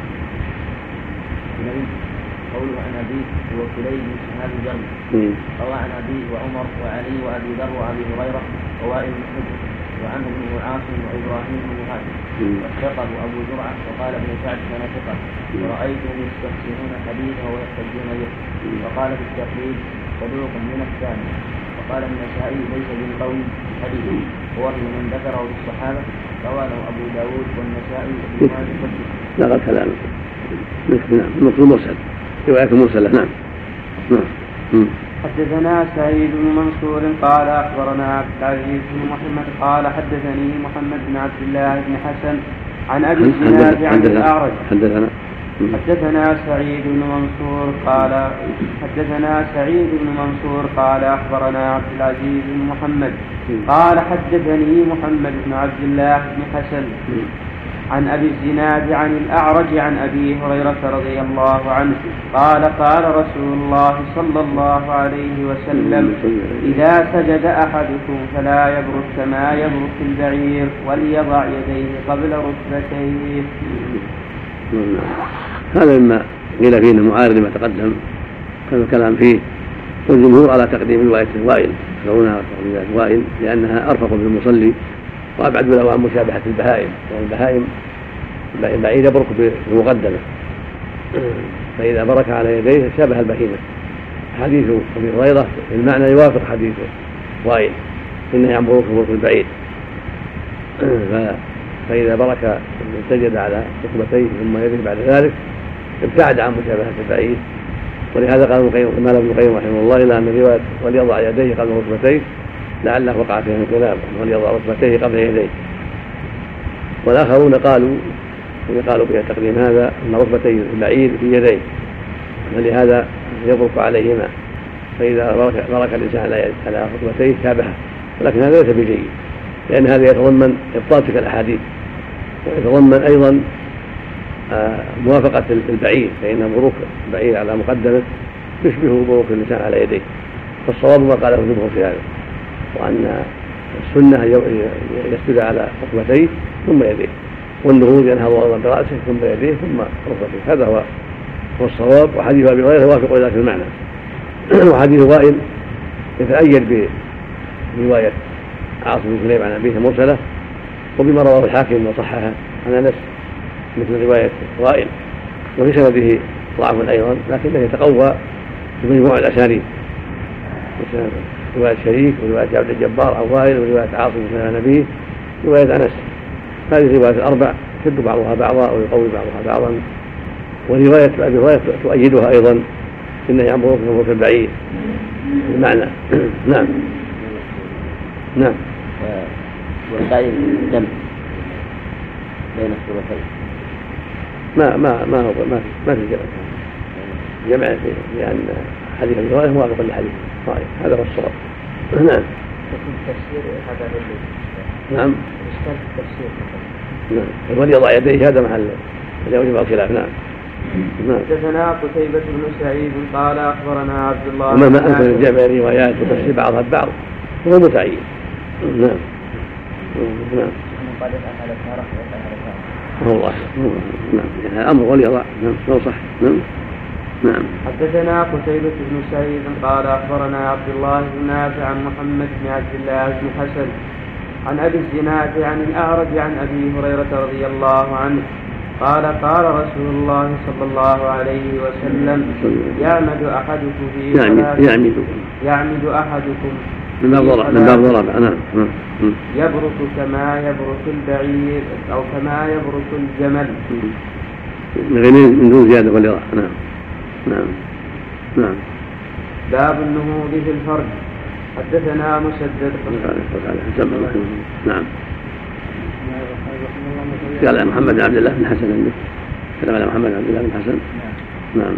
قوله عن أبيه هو كليب بن شهاب الجرمي روى عن أبيه وعمر وعلي وأبي ذر وأبي هريرة ووائل بن حجر وعنه ابن عاصم وإبراهيم بن مهاجر والثقل أبو زرعة وقال ابن سعد كان ثقل ورأيتهم يستحسنون حديثه ويحتجون به وقال في التقليد صدوق من الثاني وقال النسائي ليس بالقوي حديث ووهم من ذكره بالصحابة رواه أبو داود والنسائي وابن ماجه. لا غير كلامه نعم المقصود مرسل رواية مرسلة. نعم نعم. حدثنا سعيد بن منصور قال أخبرنا عبد العزيز بن محمد قال حدثني محمد بن عبد الله بن حسن عن أبي الزناد عن الأعرج. حدثنا حدثنا سعيد بن منصور قال حدثنا سعيد بن منصور قال أخبرنا عبد العزيز بن محمد قال حدثني محمد بن عبد الله بن حسن عن أبي الزناد عن الأعرج عن أبي هريرة رضي الله عنه قال قال رسول الله صلى الله عليه وسلم إذا سجد أحدكم فلا يبرك كما يبرك البعير وليضع يديه قبل ركبتيه. هذا مما قيل فيه معارض لما تقدم كان الكلام فيه والجمهور على تقديم رواية وائل يرونها رواية وائل لأنها أرفق بالمصلي وأبعد له عن مشابهة البهائم يعني البهائم البعير يبرك بالمقدمة فإذا برك على يديه شابه البهيمة. حديث أبي هريرة المعنى يوافق حديث وائل إنه يبرك برك البعير فإذا برك سجد على ركبتيه ثم يديه بعد ذلك ابتعد عن مشابهة البعير. ولهذا قال قال ابن القيم رحمه الله إلى أن رواية وليضع يديه قبل ركبتيه لعله وقع فيها الكلام وليضع ركبتيه قبل يديه. والآخرون قالوا قالوا بها تقديم هذا أن ركبتي البعير في يديه ولهذا يبرك عليهما فإذا برك الإنسان على ركبتيه شابهه ولكن هذا ليس بجيد لأن هذا يتضمن إبطال تلك الأحاديث ويتضمن أيضا موافقة البعير فإن بروك البعير على مقدمه يشبه بروك الإنسان على يديه. فالصواب ما قاله الجمهور في هذا وأن السنة يسجد على ركبتيه ثم يديه والنهوض ينهض أيضا برأسه ثم يديه ثم ركبتيه. هذا هو هو الصواب. وحديث أبي هريرة يوافق ذلك المعنى. وحديث وائل يتأيد برواية عاصم بن كليب عن أبيه مرسلة وبما رواه الحاكم وصححه عن أنس مثل رواية وائل وفي سنده ضعف أيضا لكنه يتقوى بمجموع الأسانيد رواية شريك ورواية عبد الجبار عن وائل ورواية عاصم عن أبيه رواية أنس. هذه الروايات الأربع تشد بعضها بعضا ويقوي بعضها بعضا. ورواية أبي هريرة تؤيدها أيضا إنه يعبر برك البعير المعنى. نعم نعم. والقائل الجمع بين الصورتين ما ما ما هو ما ما في جمع جمع لأن حديث أبي هريرة موافق لحديث وائل هذا هو الصواب. نعم. التفسير هذا نعم. التفسير نعم. وليضع يديه هذا محل هذا وجب الخلاف. نعم. حدثنا قتيبة بن سعيد قال أخبرنا عبد الله وما ما أمكن جمع الروايات وتفسير بعضها ببعض هو متعين. نعم نعم. الله نعم يعني أمر وليضع. نعم لو صح. نعم نعم. حدثنا قتيبة بن سعيد قال أخبرنا عبد الله بن نافع عن محمد بن عبد الله بن حسن عن أبي الزناد عن الأعرج عن أبي هريرة رضي الله عنه قال قال رسول الله صلى الله عليه وسلم يعمد أحدكم في يعمد يعمد يعمد أحدكم من باب ضرب من باب ضرب. نعم. يبرك كما يبرك البعير أو كما يبرك الجمل من دون زيادة والإضاءة. نعم نعم نعم. باب النهوض في الفرج. حدثنا مسدد نعم. قال على محمد بن عبد الله بن حسن عنده كلام على محمد بن عبد الله بن حسن. نعم.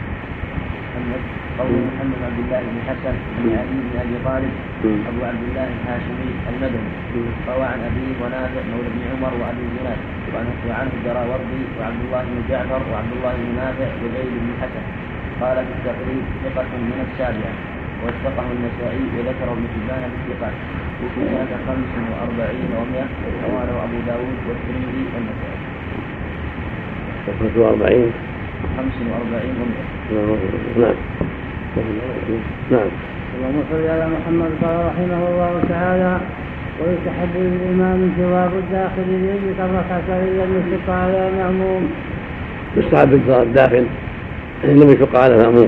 قول محمد بن عبد الله بن حسن بن علي بن ابي طالب ابو عبد الله الهاشمي المدني روى عن ابي ونافع مولى بن عمر وابي الزناد وعنه الدراوردي وعبد الله بن جعفر وعبد الله بن نافع وزيد بن حسن قال في التقريب ثقة من السابعة واتقه النسائي وذكر ابن حبان في الثقات وفي سنة خمس وأربعين ومئة رواه أبو داود والترمذي والنسائي. خمس وأربعين خمس وأربعين ومئة. نعم. نعم. اللهم صل على محمد. قال رحمه الله تعالى: ويستحب للإمام انتظار الداخل ليجلس الركعتين لم يشق على مأموم. يستحب انتظار الداخل لم يشق على مأموم،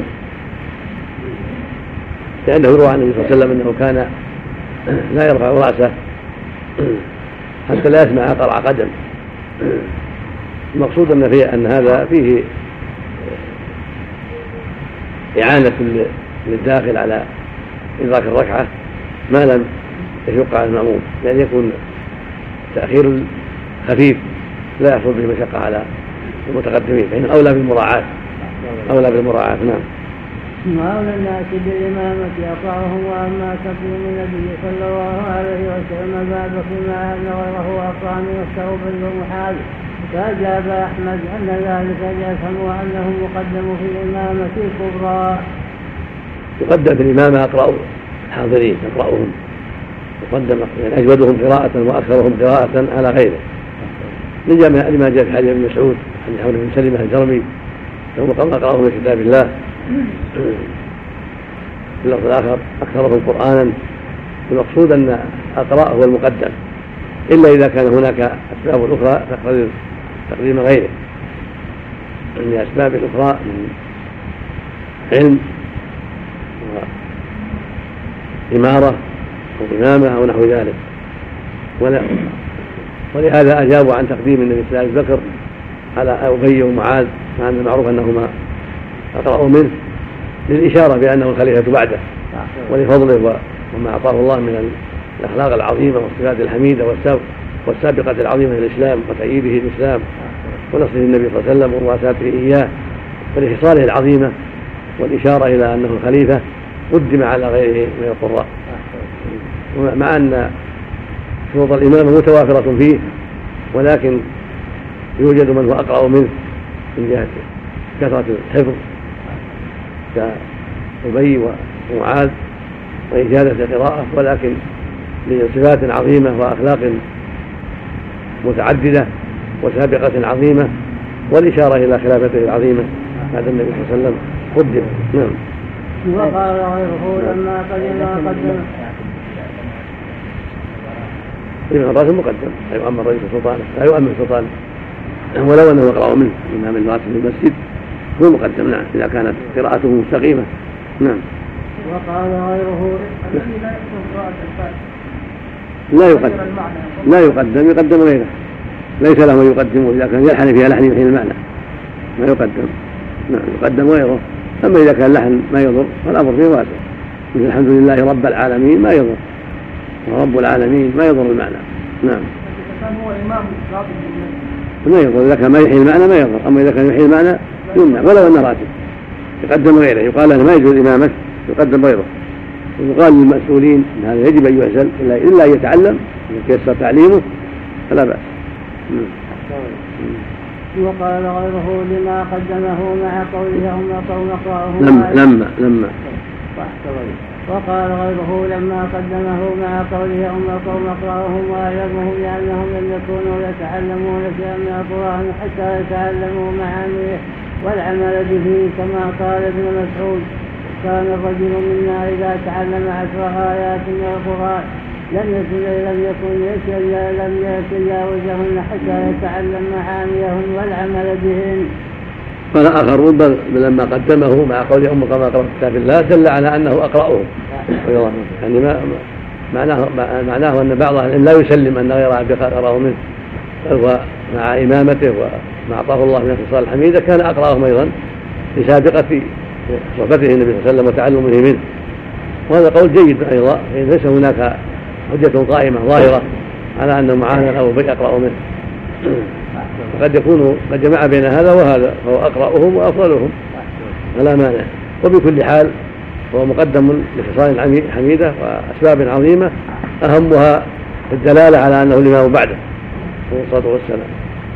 لأنه روى عن النبي صلى الله عليه وسلم أنه كان لا يرفع رأسه حتى لا يسمع قرع قدم. المقصود أن فيه أن هذا فيه إعانة للداخل على إدراك الركعة ما لم يشق على المأموم، لأن يكون تأخير خفيف لا يحصل به مشقة على المتقدمين، فإنه أولى بالمراعاة أولى بالمراعاة. نعم. وأولى الناس بالإمامة أطاعهم، وأما تقديم النبي صلى الله عليه وسلم بعد فيما أن غيره أطاع من الثوب المحال، فأجاب أحمد أن ذلك يفهم وأنه مقدم في الإمامة الكبرى. يقدم في الإمامة أقرأ الحاضرين أقرأهم، يقدم يعني أجودهم قراءة وأكثرهم قراءة على غيره، لجمع لما جاء في حديث ابن مسعود عن حول بن سلمة الجرمي ثم قام أقرأهم من كتاب الله. في اللفظ الآخر أكثرهم قرآنا. المقصود أن أقرأه هو المقدم، إلا إذا كان هناك أسباب أخرى تقتضي تقديم غيره، من أسباب أخرى من علم وإمارة أو إمامة أو نحو ذلك. ولهذا أجابوا عن تقديم النبي صلى الله عليه وسلم بكر على أبي ومعاذ، مع أن المعروف أنهما أقرأوا منه، للإشارة بأنه الخليفة بعده ولفضله وما أعطاه الله من الأخلاق العظيمة والصفات الحميدة والسابقة العظيمة للإسلام وتأييده الإسلام ونصره النبي صلى الله عليه وسلم ومواساته إياه ولخصاله العظيمة، والإشارة إلى أنه الخليفة قدم على غيره من القراء، مع أن شروط الإمامة متوافرة فيه، ولكن يوجد من هو أقرأ منه من جهة كثرة الحفظ كأبي ومعاذ وإجادة القراءة، ولكن لصفات عظيمة وأخلاق متعددة وسابقة عظيمة والإشارة إلى خلافته العظيمة بعد النبي صلى الله عليه وسلم قدم. نعم. وقال غيره لما قدم قدم إمام الراتب مقدم، لا يؤمن رئيس سلطانه، لا يؤمن سلطانه ولو أنه يقرأ منه إمام الراتب في المسجد هو مقدم. نعم، إذا كانت قراءته مستقيمة. نعم. وقال غيره لا يقدم لا يقدم يقدم غيره، ليس له من يقدمه إذا كان يلحن فيها لحن يحين المعنى ما يقدم. نعم، يقدم غيره. أما إذا كان لحن ما يضر فالأمر فيه واسع، مثل الحمد لله رب العالمين ما يضر، ورب العالمين ما يضر المعنى. نعم. ما يضر إذا كان ما يحيي المعنى ما يضر، أما إذا كان يحيي المعنى يمنع ولو أنه راتب يقدم غيره. يقال له ما يجوز إمامك يقدم غيره، ويقال للمسؤولين إن هذا يجب أن يعزل إلا أن يتعلم يتيسر تعليمه فلا بأس. وقال غيره لما قدمه مع قوله هم قوم اقرأهم لما لما لما وقال غيره لما قدمه مع قوله هم قوم اقرأهم وأعلمهم لأنهم لم يكونوا يتعلمون شيئا من القرآن حتى يتعلموا معانيه والعمل به، كما قال ابن مسعود: كان الرجل منا إذا تعلم عشر آيات من القرآن لم يكن لم يكن لم يتجاوزهن حتى يتعلم معانيهن والعمل بهن. قال آخر بل لما قدمه مع قول أم قام أقرأ كتاب الله دل على أنه أقرأه، يعني ما معناه معناه أن بعض أهل لا يسلم أن غير عبد أقرأه منه، بل مع إمامته وما أعطاه الله من الخصال الحميدة كان أقرأهم أيضا لسابقة صحبته النبي صلى الله عليه وسلم وتعلمه منه، وهذا قول جيد أيضا، ليس هناك حجة قائمة ظاهرة على أن معاذ أو أبي أقرأ منه. وقد يكون قد جمع بين هذا وهذا فهو أقرأهم وأفضلهم فلا مانع. وبكل حال هو مقدم لخصال حميدة وأسباب عظيمة أهمها الدلالة على أنه الإمام بعده عليه الصلاة والسلام.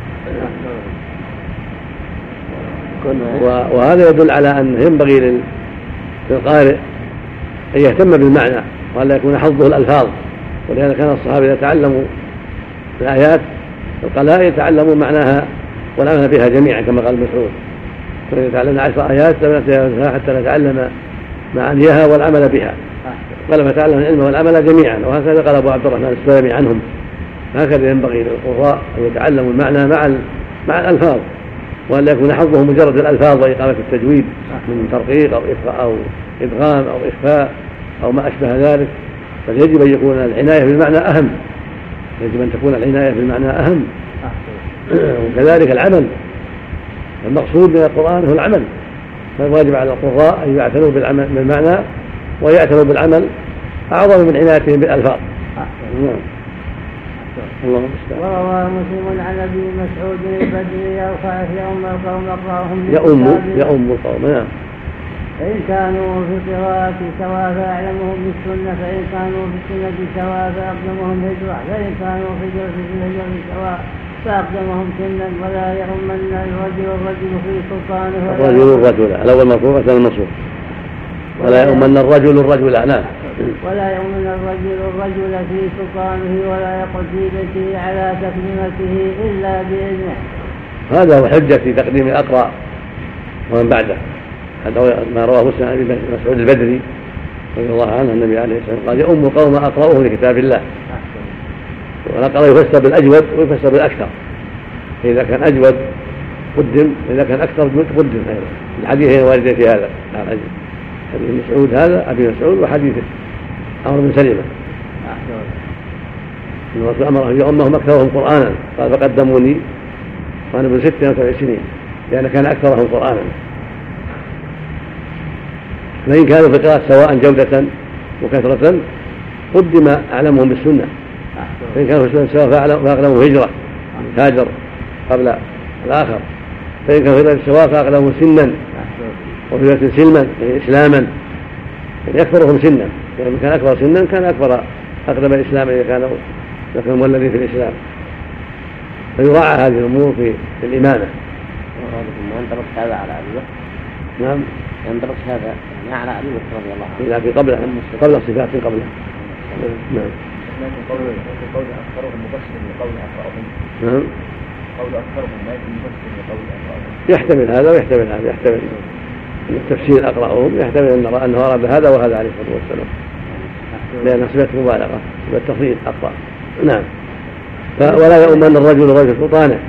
وهذا يدل على أنه ينبغي للقارئ أن يهتم بالمعنى وألا يكون حظه الألفاظ. ولهذا كان الصحابة إذا تعلموا الآيات القلائل يتعلموا معناها والعمل بها جميعا كما قال مسعود فإذا تعلمنا عشر آيات لم نتجاوزها حتى نتعلم معانيها والعمل بها. قال فتعلم العلم والعمل جميعا. وهكذا قال أبو عبد الرحمن السلمي عنهم هكذا ينبغي للقراء أن يتعلموا المعنى مع مع الألفاظ وأن يكون حظه مجرد الألفاظ وإقامة التجويد من ترقيق أو إفقاء أو إدغام أو إخفاء أو ما أشبه ذلك. بل يجب أن يكون العناية بالمعنى أهم يجب أن تكون العناية بالمعنى أهم. وكذلك العمل المقصود من القرآن هو العمل فالواجب على القراء أن يعتنوا بالمعنى ويعتنوا بالعمل أعظم من عنايتهم بالألفاظ. وروى مسلم عن ابي مسعود البدري يرفع يوم القوم اقراهم يؤم يؤم القوم. نعم. فإن كانوا في القراءة سواء فأعلمهم بالسنة فإن كانوا في السنة سواء فأقدمهم هجرة فإن كانوا في الهجرة سواء فأقدمهم سنا ولا يؤمن الرجل الرجل في سلطانه الرجل الرجل الأول مرفوع الثاني منصوب ولا يؤمن الرجل الرجل. نعم. ولا يؤمن الرجل الرجل في سلطانه ولا يقعد في بيته على تكلمته إلا بإذنه. هذا هو حجة في تقديم الأقرأ ومن بعده. هذا ما رواه مسلم عن ابي مسعود البدري رضي الله عنه النبي عليه الصلاة والسلام قال يؤم قوم أقرأهم لكتاب الله. والأقرأ يفسر بالأجود ويفسر بالأكثر. إذا كان أجود قدم إذا كان أكثر قدم. الحديثين واردين في هذا حديث مسعود هذا أبي مسعود وحديث عمرو بن سلمة الرسول أمره يؤمهم أكثرهم قرآنا قال فقدموني وأنا ابن ست وسبع سنين لأن كان أكثرهم قرآنا. فإن كانوا في القراءة سواء جودة وكثرة قدم أعلمهم بالسنة. فإن كانوا في السنة سواء فأعلمهم هجرة هاجر قبل الآخر. فإن كانوا في السواء فأعلمهم سنا وفي ذلك سلما يعني إسلاما يعني أكثرهم سنا يعني كان أكبر سنا كان أكبر أقدم الإسلام إذا كان كان مولد في الإسلام. فيراعى هذه الأمور في الإمامة. ما ينطبق هذا على أبي بكر. نعم ينطبق هذا يعني على أبي بكر رضي الله عنه. إذا في قبل قبل صفات قبله. نعم. قول قول أكثرهم مبشر لقول أقرأهم. نعم. قول أكثرهم ما يكون مبشر لقول أقرأهم. يحتمل هذا ويحتمل هذا يحتمل التفسير أقرأهم يحتمل أن نرى أنه أراد هذا وهذا عليه الصلاة والسلام لأن صفة مبالغة صفة تفضيل أقرأ. نعم. ولا يؤمن الرجل الرجل سلطانه.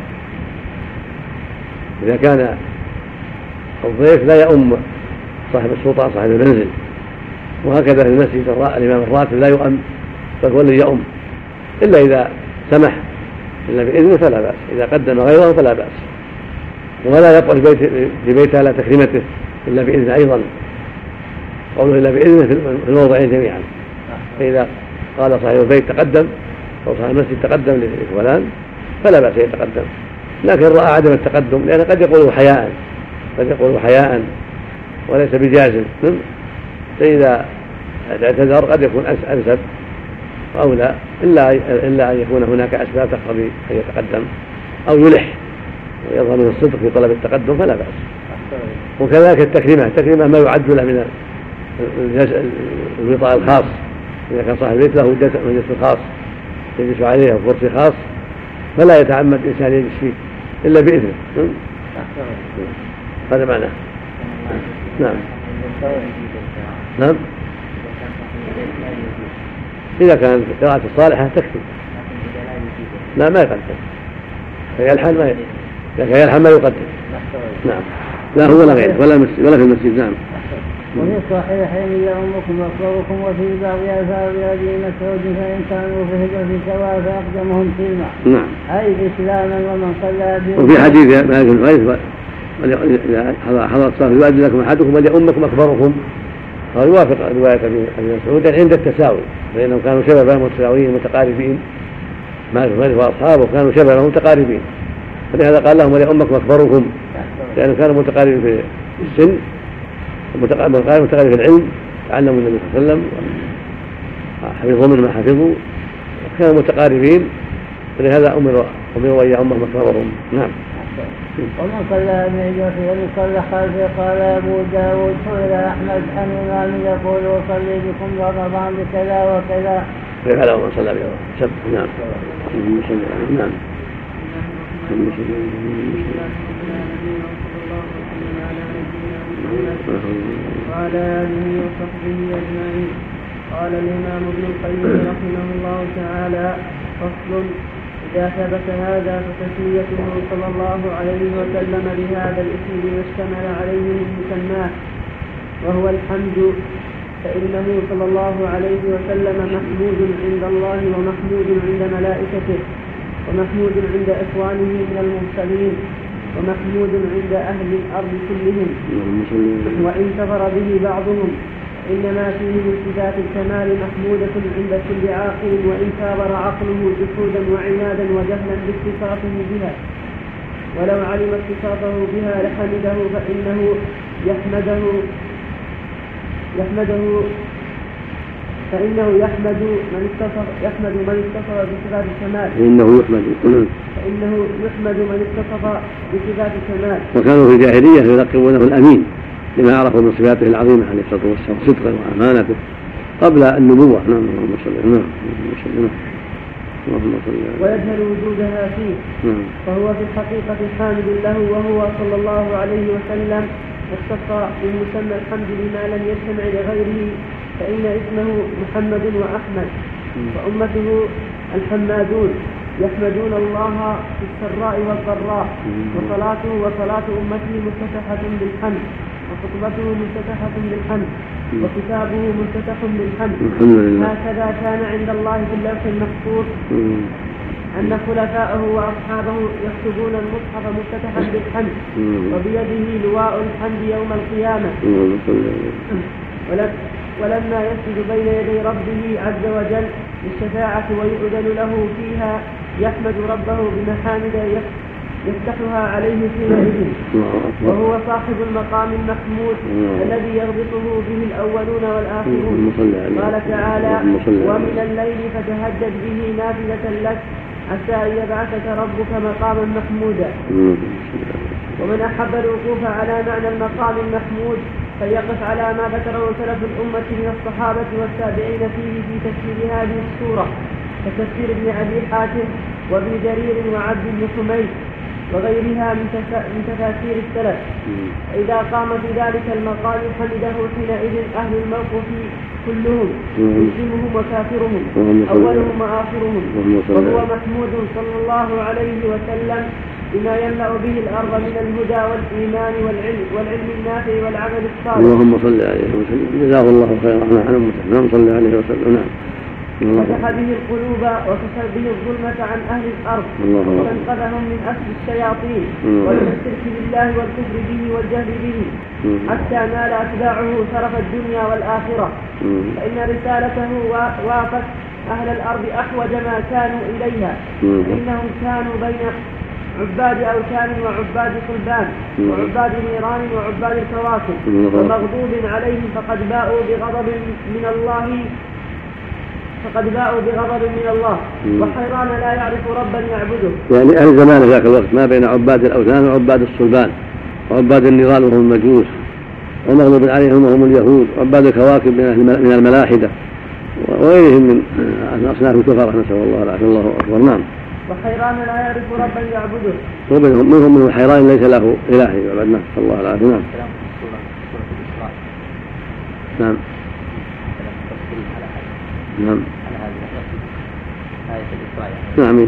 إذا كان الضيف لا يؤم صاحب السلطان صاحب المنزل. وهكذا في المسجد الإمام الراتب لا يؤم بل هو الذي يؤم إلا إذا سمح إلا بإذنه فلا بأس. إذا قدم غيره فلا بأس. ولا يقعد في بيته على تكريمته إلا بإذن أيضا. قوله إلا بإذنه في الموضعين جميعا. فإذا قال صاحب البيت تقدم أو صاحب المسجد تقدم لفلان فلا بأس يتقدم. لكن رأى عدم التقدم لأن قد يقوله حياء قد يقوله حياء وليس بجازم. فإذا اعتذر قد يكون أنسب أو لا إلا, إلا أن يكون هناك أسباب تقتضي أن يتقدم أو يلح ويظهر من الصدق في طلب التقدم فلا بأس. وكذلك التكريمة التكريمة ما يعد له من الوطاء الخاص. إذا كان صاحب البيت له مجلس خاص يجلس عليه أو كرسي خاص فلا يتعمد إنسان يجلس فيه إلا بإذنه. هذا معناه. نعم. نعم. إذا كانت قراءة الصالحة تكفي. لا ما يقدم. فيلحن ما لكن يلحن ما يقدم. نعم. لا هو ولا غيره ولا مسجد ولا في المسجد. نعم. وفي الصحيحين يؤمكم وأقرأكم وفي بعض آثار أبي مسعود فإن كانوا في هجرة سواء فأقدمهم سلما. نعم. أي إسلاما ومن صلى بهم. وفي حديث مالك بن حويرث إذا حضر الصلاة يؤذن لكم أحدكم وليؤمكم أكبركم. ويوافق رواية أبي مسعود عند التساوي فإنهم كانوا شبابا متساويين متقاربين. مالك بن حويرث وأصحابه كانوا شبابا متقاربين فلهذا قال لهم ولأمكم أكبركم، لأنهم كانوا متقاربين في السن متقاربين في العلم، تعلموا النبي صلى الله عليه وسلم وحفظوا من ما حفظوا وكانوا متقاربين، فلهذا أمروا أمروا أن يعمهم أكبرهم. نعم. ومن صلى بميجوفه ومن صلى خلفه قال أبو داود سئل أحمد عن إمام يقول أصلي بكم رمضان بكذا وكذا فعله من صلى به سب. نعم. نعم. وعلى آله وصحبه أجمعين. قال الإمام ابن القيم رحمه الله تعالى: فصل: إذا ثبت هذا فتسميته صلى الله عليه وسلم بهذا الاسم بما اشتمل عليه من مسماه وهو الحمد، فإنه صلى الله عليه وسلم محمود عند الله ومحمود عند ملائكته ومحمود عند إخوانه من المرسلين ومحمود عند أهل الأرض كلهم، وإن كفر به بعضهم إنما فيه من صفات الكمال محمودة عند كل عاقل، وإن كابر عقله جحودا وعنادا وجهلا باتصافه بها، ولو علم اتصافه بها لحمده، فإنه يحمده يحمده فإنه يحمد من اتصف يحمد من اتصف بصفات الكمال فإنه يحمد فإنه يحمد من اتصف بصفات الكمال. وكانوا في الجاهلية يلقبونه الأمين لما عرفوا من صفاته العظيمة عليه الصلاة والسلام، صدقه وأمانته قبل النبوة. نعم. اللهم صل على اللهم صل على ويجهل وجودها فيه، فهو في الحقيقة حامد له، وهو صلى الله عليه وسلم اختص بمسمى الحمد لما لم يجتمع لغيره، فإن اسمه محمد وأحمد، وأمته الحمادون يحمدون الله في السراء والضراء، وصلاته وصلاة أمته مفتتحة بالحمد، وخطبته مفتتحة بالحمد، وكتابه مفتتح بالحمد. هكذا كان عند الله في اللوح المحفوظ أن خلفاءه وأصحابه يكتبون المصحف مفتتحا بالحمد، وبيده لواء الحمد يوم القيامة. ولما يسجد بين يدي ربه عز وجل للشفاعة ويؤذن له فيها يحمد ربه بمحامد يفتحها عليه حينئذ، وهو صاحب المقام المحمود الذي يربطه به الأولون والآخرون. قال تعالى: ومن الليل فتهجد به نافلة لك حتى أن يبعثك ربك مقاما محمودا. ومن أحب الوقوف على معنى المقام المحمود فليقف على ما ذكره سلف الأمة من الصحابة والتابعين فيه في تفسير هذه السورة، كتفسير ابن أبي حاتم وابن جرير وعبد بن حميد وغيرها من تفاسير السلف. إذا قام في ذلك المقام حمده حينئذ أهل الموقف كلهم، مسلمهم وكافرهم، أولهم وآخرهم، وهو محمود صلى الله عليه وسلم بما يملأ به الأرض من الهدى والإيمان والعلم والعلم النافع والعمل الصالح. اللهم صل عليه وسلم. جزاه الله خيرا عن أمته. نعم. صل عليه وسلم. نعم. فتح به القلوب وكسر به الظلمة عن أهل الأرض، وانقذهم من أسر الشياطين ومن الشرك بالله والكفر به والجهل به، حتى نال أتباعه شرف الدنيا والآخرة. فإن رسالته وافت أهل الأرض أحوج ما كانوا إليها، إنهم كانوا بين عباد أوثان وعباد صلبان وعباد نيران وعباد الكواكب ومغضوب عليهم، فقد باءوا بغضب من الله فقد باءوا بغضب من الله وحيران لا يعرف ربا يعبده. يعني أهل زمان ذاك الوقت ما بين عباد الأوثان وعباد الصلبان وعباد النيران وهم المجوس، ومغضوب عليهم وهم اليهود، وعباد الكواكب من الملاحدة وغيرهم من أصناف الكفرة، نسأل الله العافية. الله أكبر. نعم. وحيران لا يعرف ربا يعبده، ومنهم منهم من الحيران ليس له إله يعبد. نسأل الله العافية. نعم. نعم. نعم. نعم.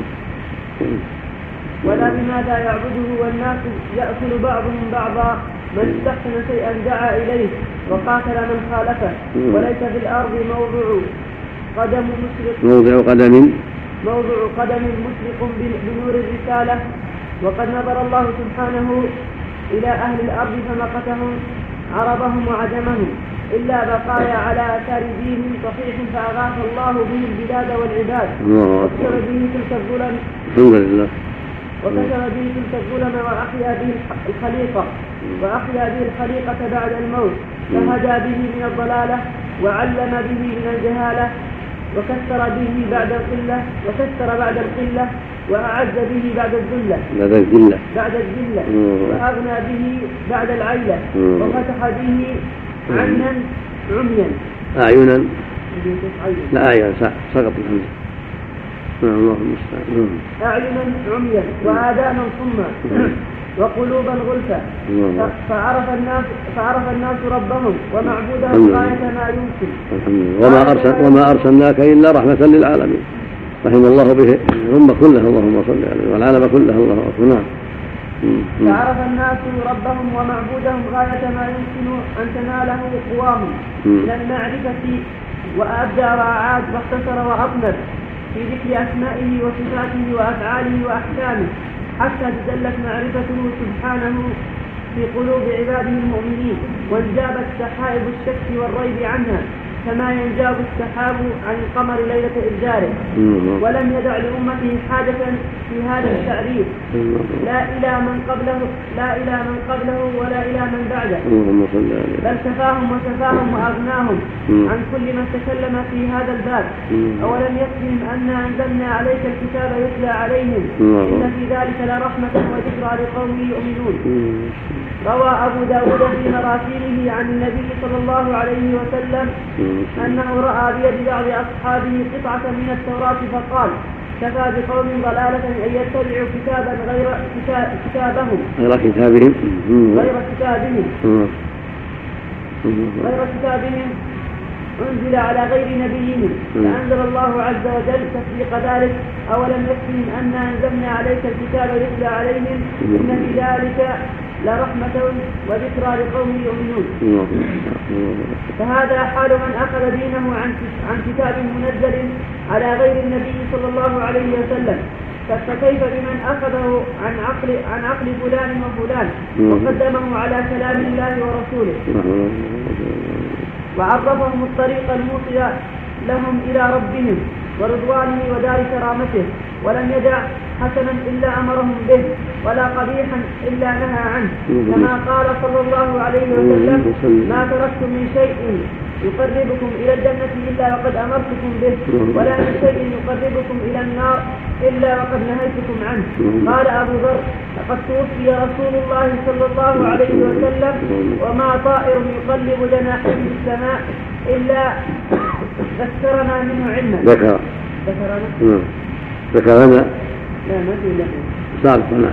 ولا بماذا يعبده والناس يأكل بعضهم بعضا، من استحسن شيئا دعا إليه وقاتل من خالفه، وليس في الأرض موضع قدم مشرق موضع قدم موضع قدم مشرق بنور الرسالة. وقد نظر الله سبحانه إلى أهل الأرض فمقتهم عربهم وعجمهم إلا بقايا على أثار دين صحيح، فأغاث الله به البلاد والعباد، وكسر به تلك الظلم الحمد لله وكسر به تلك الظلم وأحيا به الخليقة وأحيا به الخليقة بعد الموت فهدى به من الضلالة وعلم به من الجهالة وكسر به بعد القلة وكسر بعد القلة وأعز به بعد الذلة بعد الذلة بعد الذلة وأغنى به بعد العيلة وفتح به عينا عميا أعينا لا أعين سقط الحمد الله المستعان أعينا عميا وآذانا صما وقلوبا غلفا فعرف الناس فعرف الناس ربهم ومعبودهم غاية ما يمكن وما أرسل وما أرسلناك إلا رحمة للعالمين رحم الله به الأمة كلها اللهم صل عليه والعالم كلها اللهم صل نعم فعرف الناس ربهم ومعبودهم غاية ما يمكن أن تناله قواهم من المعرفة وأبدى وأعاد واختصر وأطلب في ذكر أسمائه وصفاته وأفعاله وأحكامه حتى تدلت معرفته سبحانه في قلوب عباده المؤمنين وانجابت سحائب الشك والريب عنها كما ينجاب السحاب عن القمر ليلة إبداره ولم يدع لأمته حاجة في هذا التعريف لا إلى من قبله لا إلى من قبله ولا إلى من بعده بل كفاهم وكفاهم وأغناهم عن كل من تكلم في هذا الباب أولم يكفهم أنا أنزلنا عليك الكتاب يتلى عليهم إن في ذلك لرحمة وذكرى لقوم يؤمنون. روى أبو داود في مراسيله عن النبي صلى الله عليه وسلم أنه رأى بيد بعض أصحابه قطعة من التوراة فقال كفى بقوم ضلالة أن يتبعوا كتابا غير كتابهم غير كتابهم غير كتابهم غير كتابهم أنزل على غير نبيهم فأنزل الله عز وجل تصديق ذلك أولم يكفهم أن أنزلنا عليك الكتاب يتلى عليهم إن في ذلك لرحمة وذكرى لقوم يؤمنون. فهذا حال من أخذ دينه عن عن كتاب منزل على غير النبي صلى الله عليه وسلم فكيف بمن أخذه عن عقل عن عقل فلان وفلان وقدمه على كلام الله ورسوله وعرفهم الطريق الموصل لهم إلى ربهم ورضوانه ودار كرامته ولم يدع حسنا إلا أمرهم به ولا قبيحا إلا نهى عنه كما قال صلى الله عليه وسلم ما تركت من شيء يقربكم إلى الجنة إلا وقد أمرتكم به ولا من شيء يقربكم إلى النار إلا وقد نهيتكم عنه. قال أبو ذر لقد توفي رسول الله صلى الله عليه وسلم وما طائر يقلب جناحيه في السماء إلا ذكرنا منه علما. ذكر ذكرنا ذكرنا لا ما في له سابقنا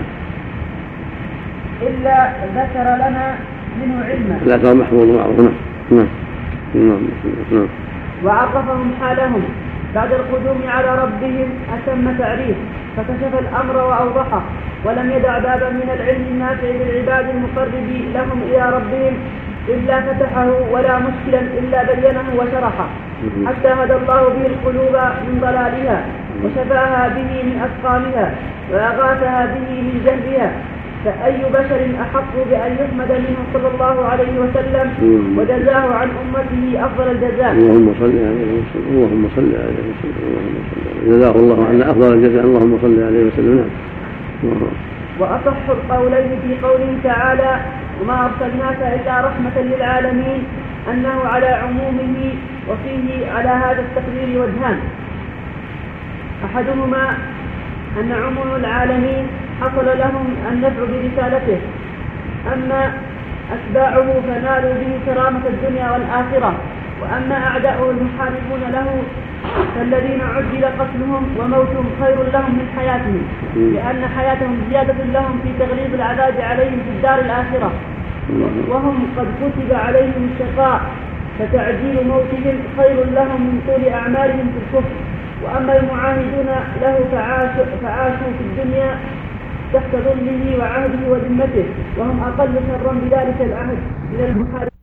إلا ذكر لنا منه علما. لا ترى محفوظ معروف نعم نعم نعم. وعرفهم حالهم بعد القدوم على ربهم أتم تعريف فكشف الأمر وأوضحه ولم يدع بابا من العلم النافع للعباد المقرب لهم إلى ربهم إلا فتحه ولا مشكلا إلا بينه وشرحه حتى هدى الله به القلوب من ضلالها وشفاها به من أسقامها وأغاثها به من جهلها. فأي بشر أحق بأن يحمد منه صلى الله عليه وسلم وجزاه عن أمته أفضل الجزاء. اللهم صل عليه وسلم اللهم صل عليه وسلم اللهم صل عليه جزاه الله عنا أفضل الجزاء اللهم صل عليه وسلم. وأصح القولين في قوله تعالى وما أرسلناك إلا رحمة للعالمين أنه على عمومه وفيه على هذا التقدير وجهان أحدهما أن عموم العالمين حصل لهم النفع برسالته أما أتباعه فنالوا به كرامة الدنيا والآخرة وأما أعداؤه المحاربون له فالذين عجل قتلهم وموتهم خير لهم من حياتهم لأن حياتهم زيادة لهم في تغليظ العذاب عليهم في الدار الآخرة وهم قد كتب عليهم الشقاء فتعجيل موتهم خير لهم من طول أعمالهم في الكفر. وأما المعاهدون له فعاشوا, فعاشوا في الدنيا تحت ظله وعهده وذمته وهم أقل شرا بذلك العهد من المحاربين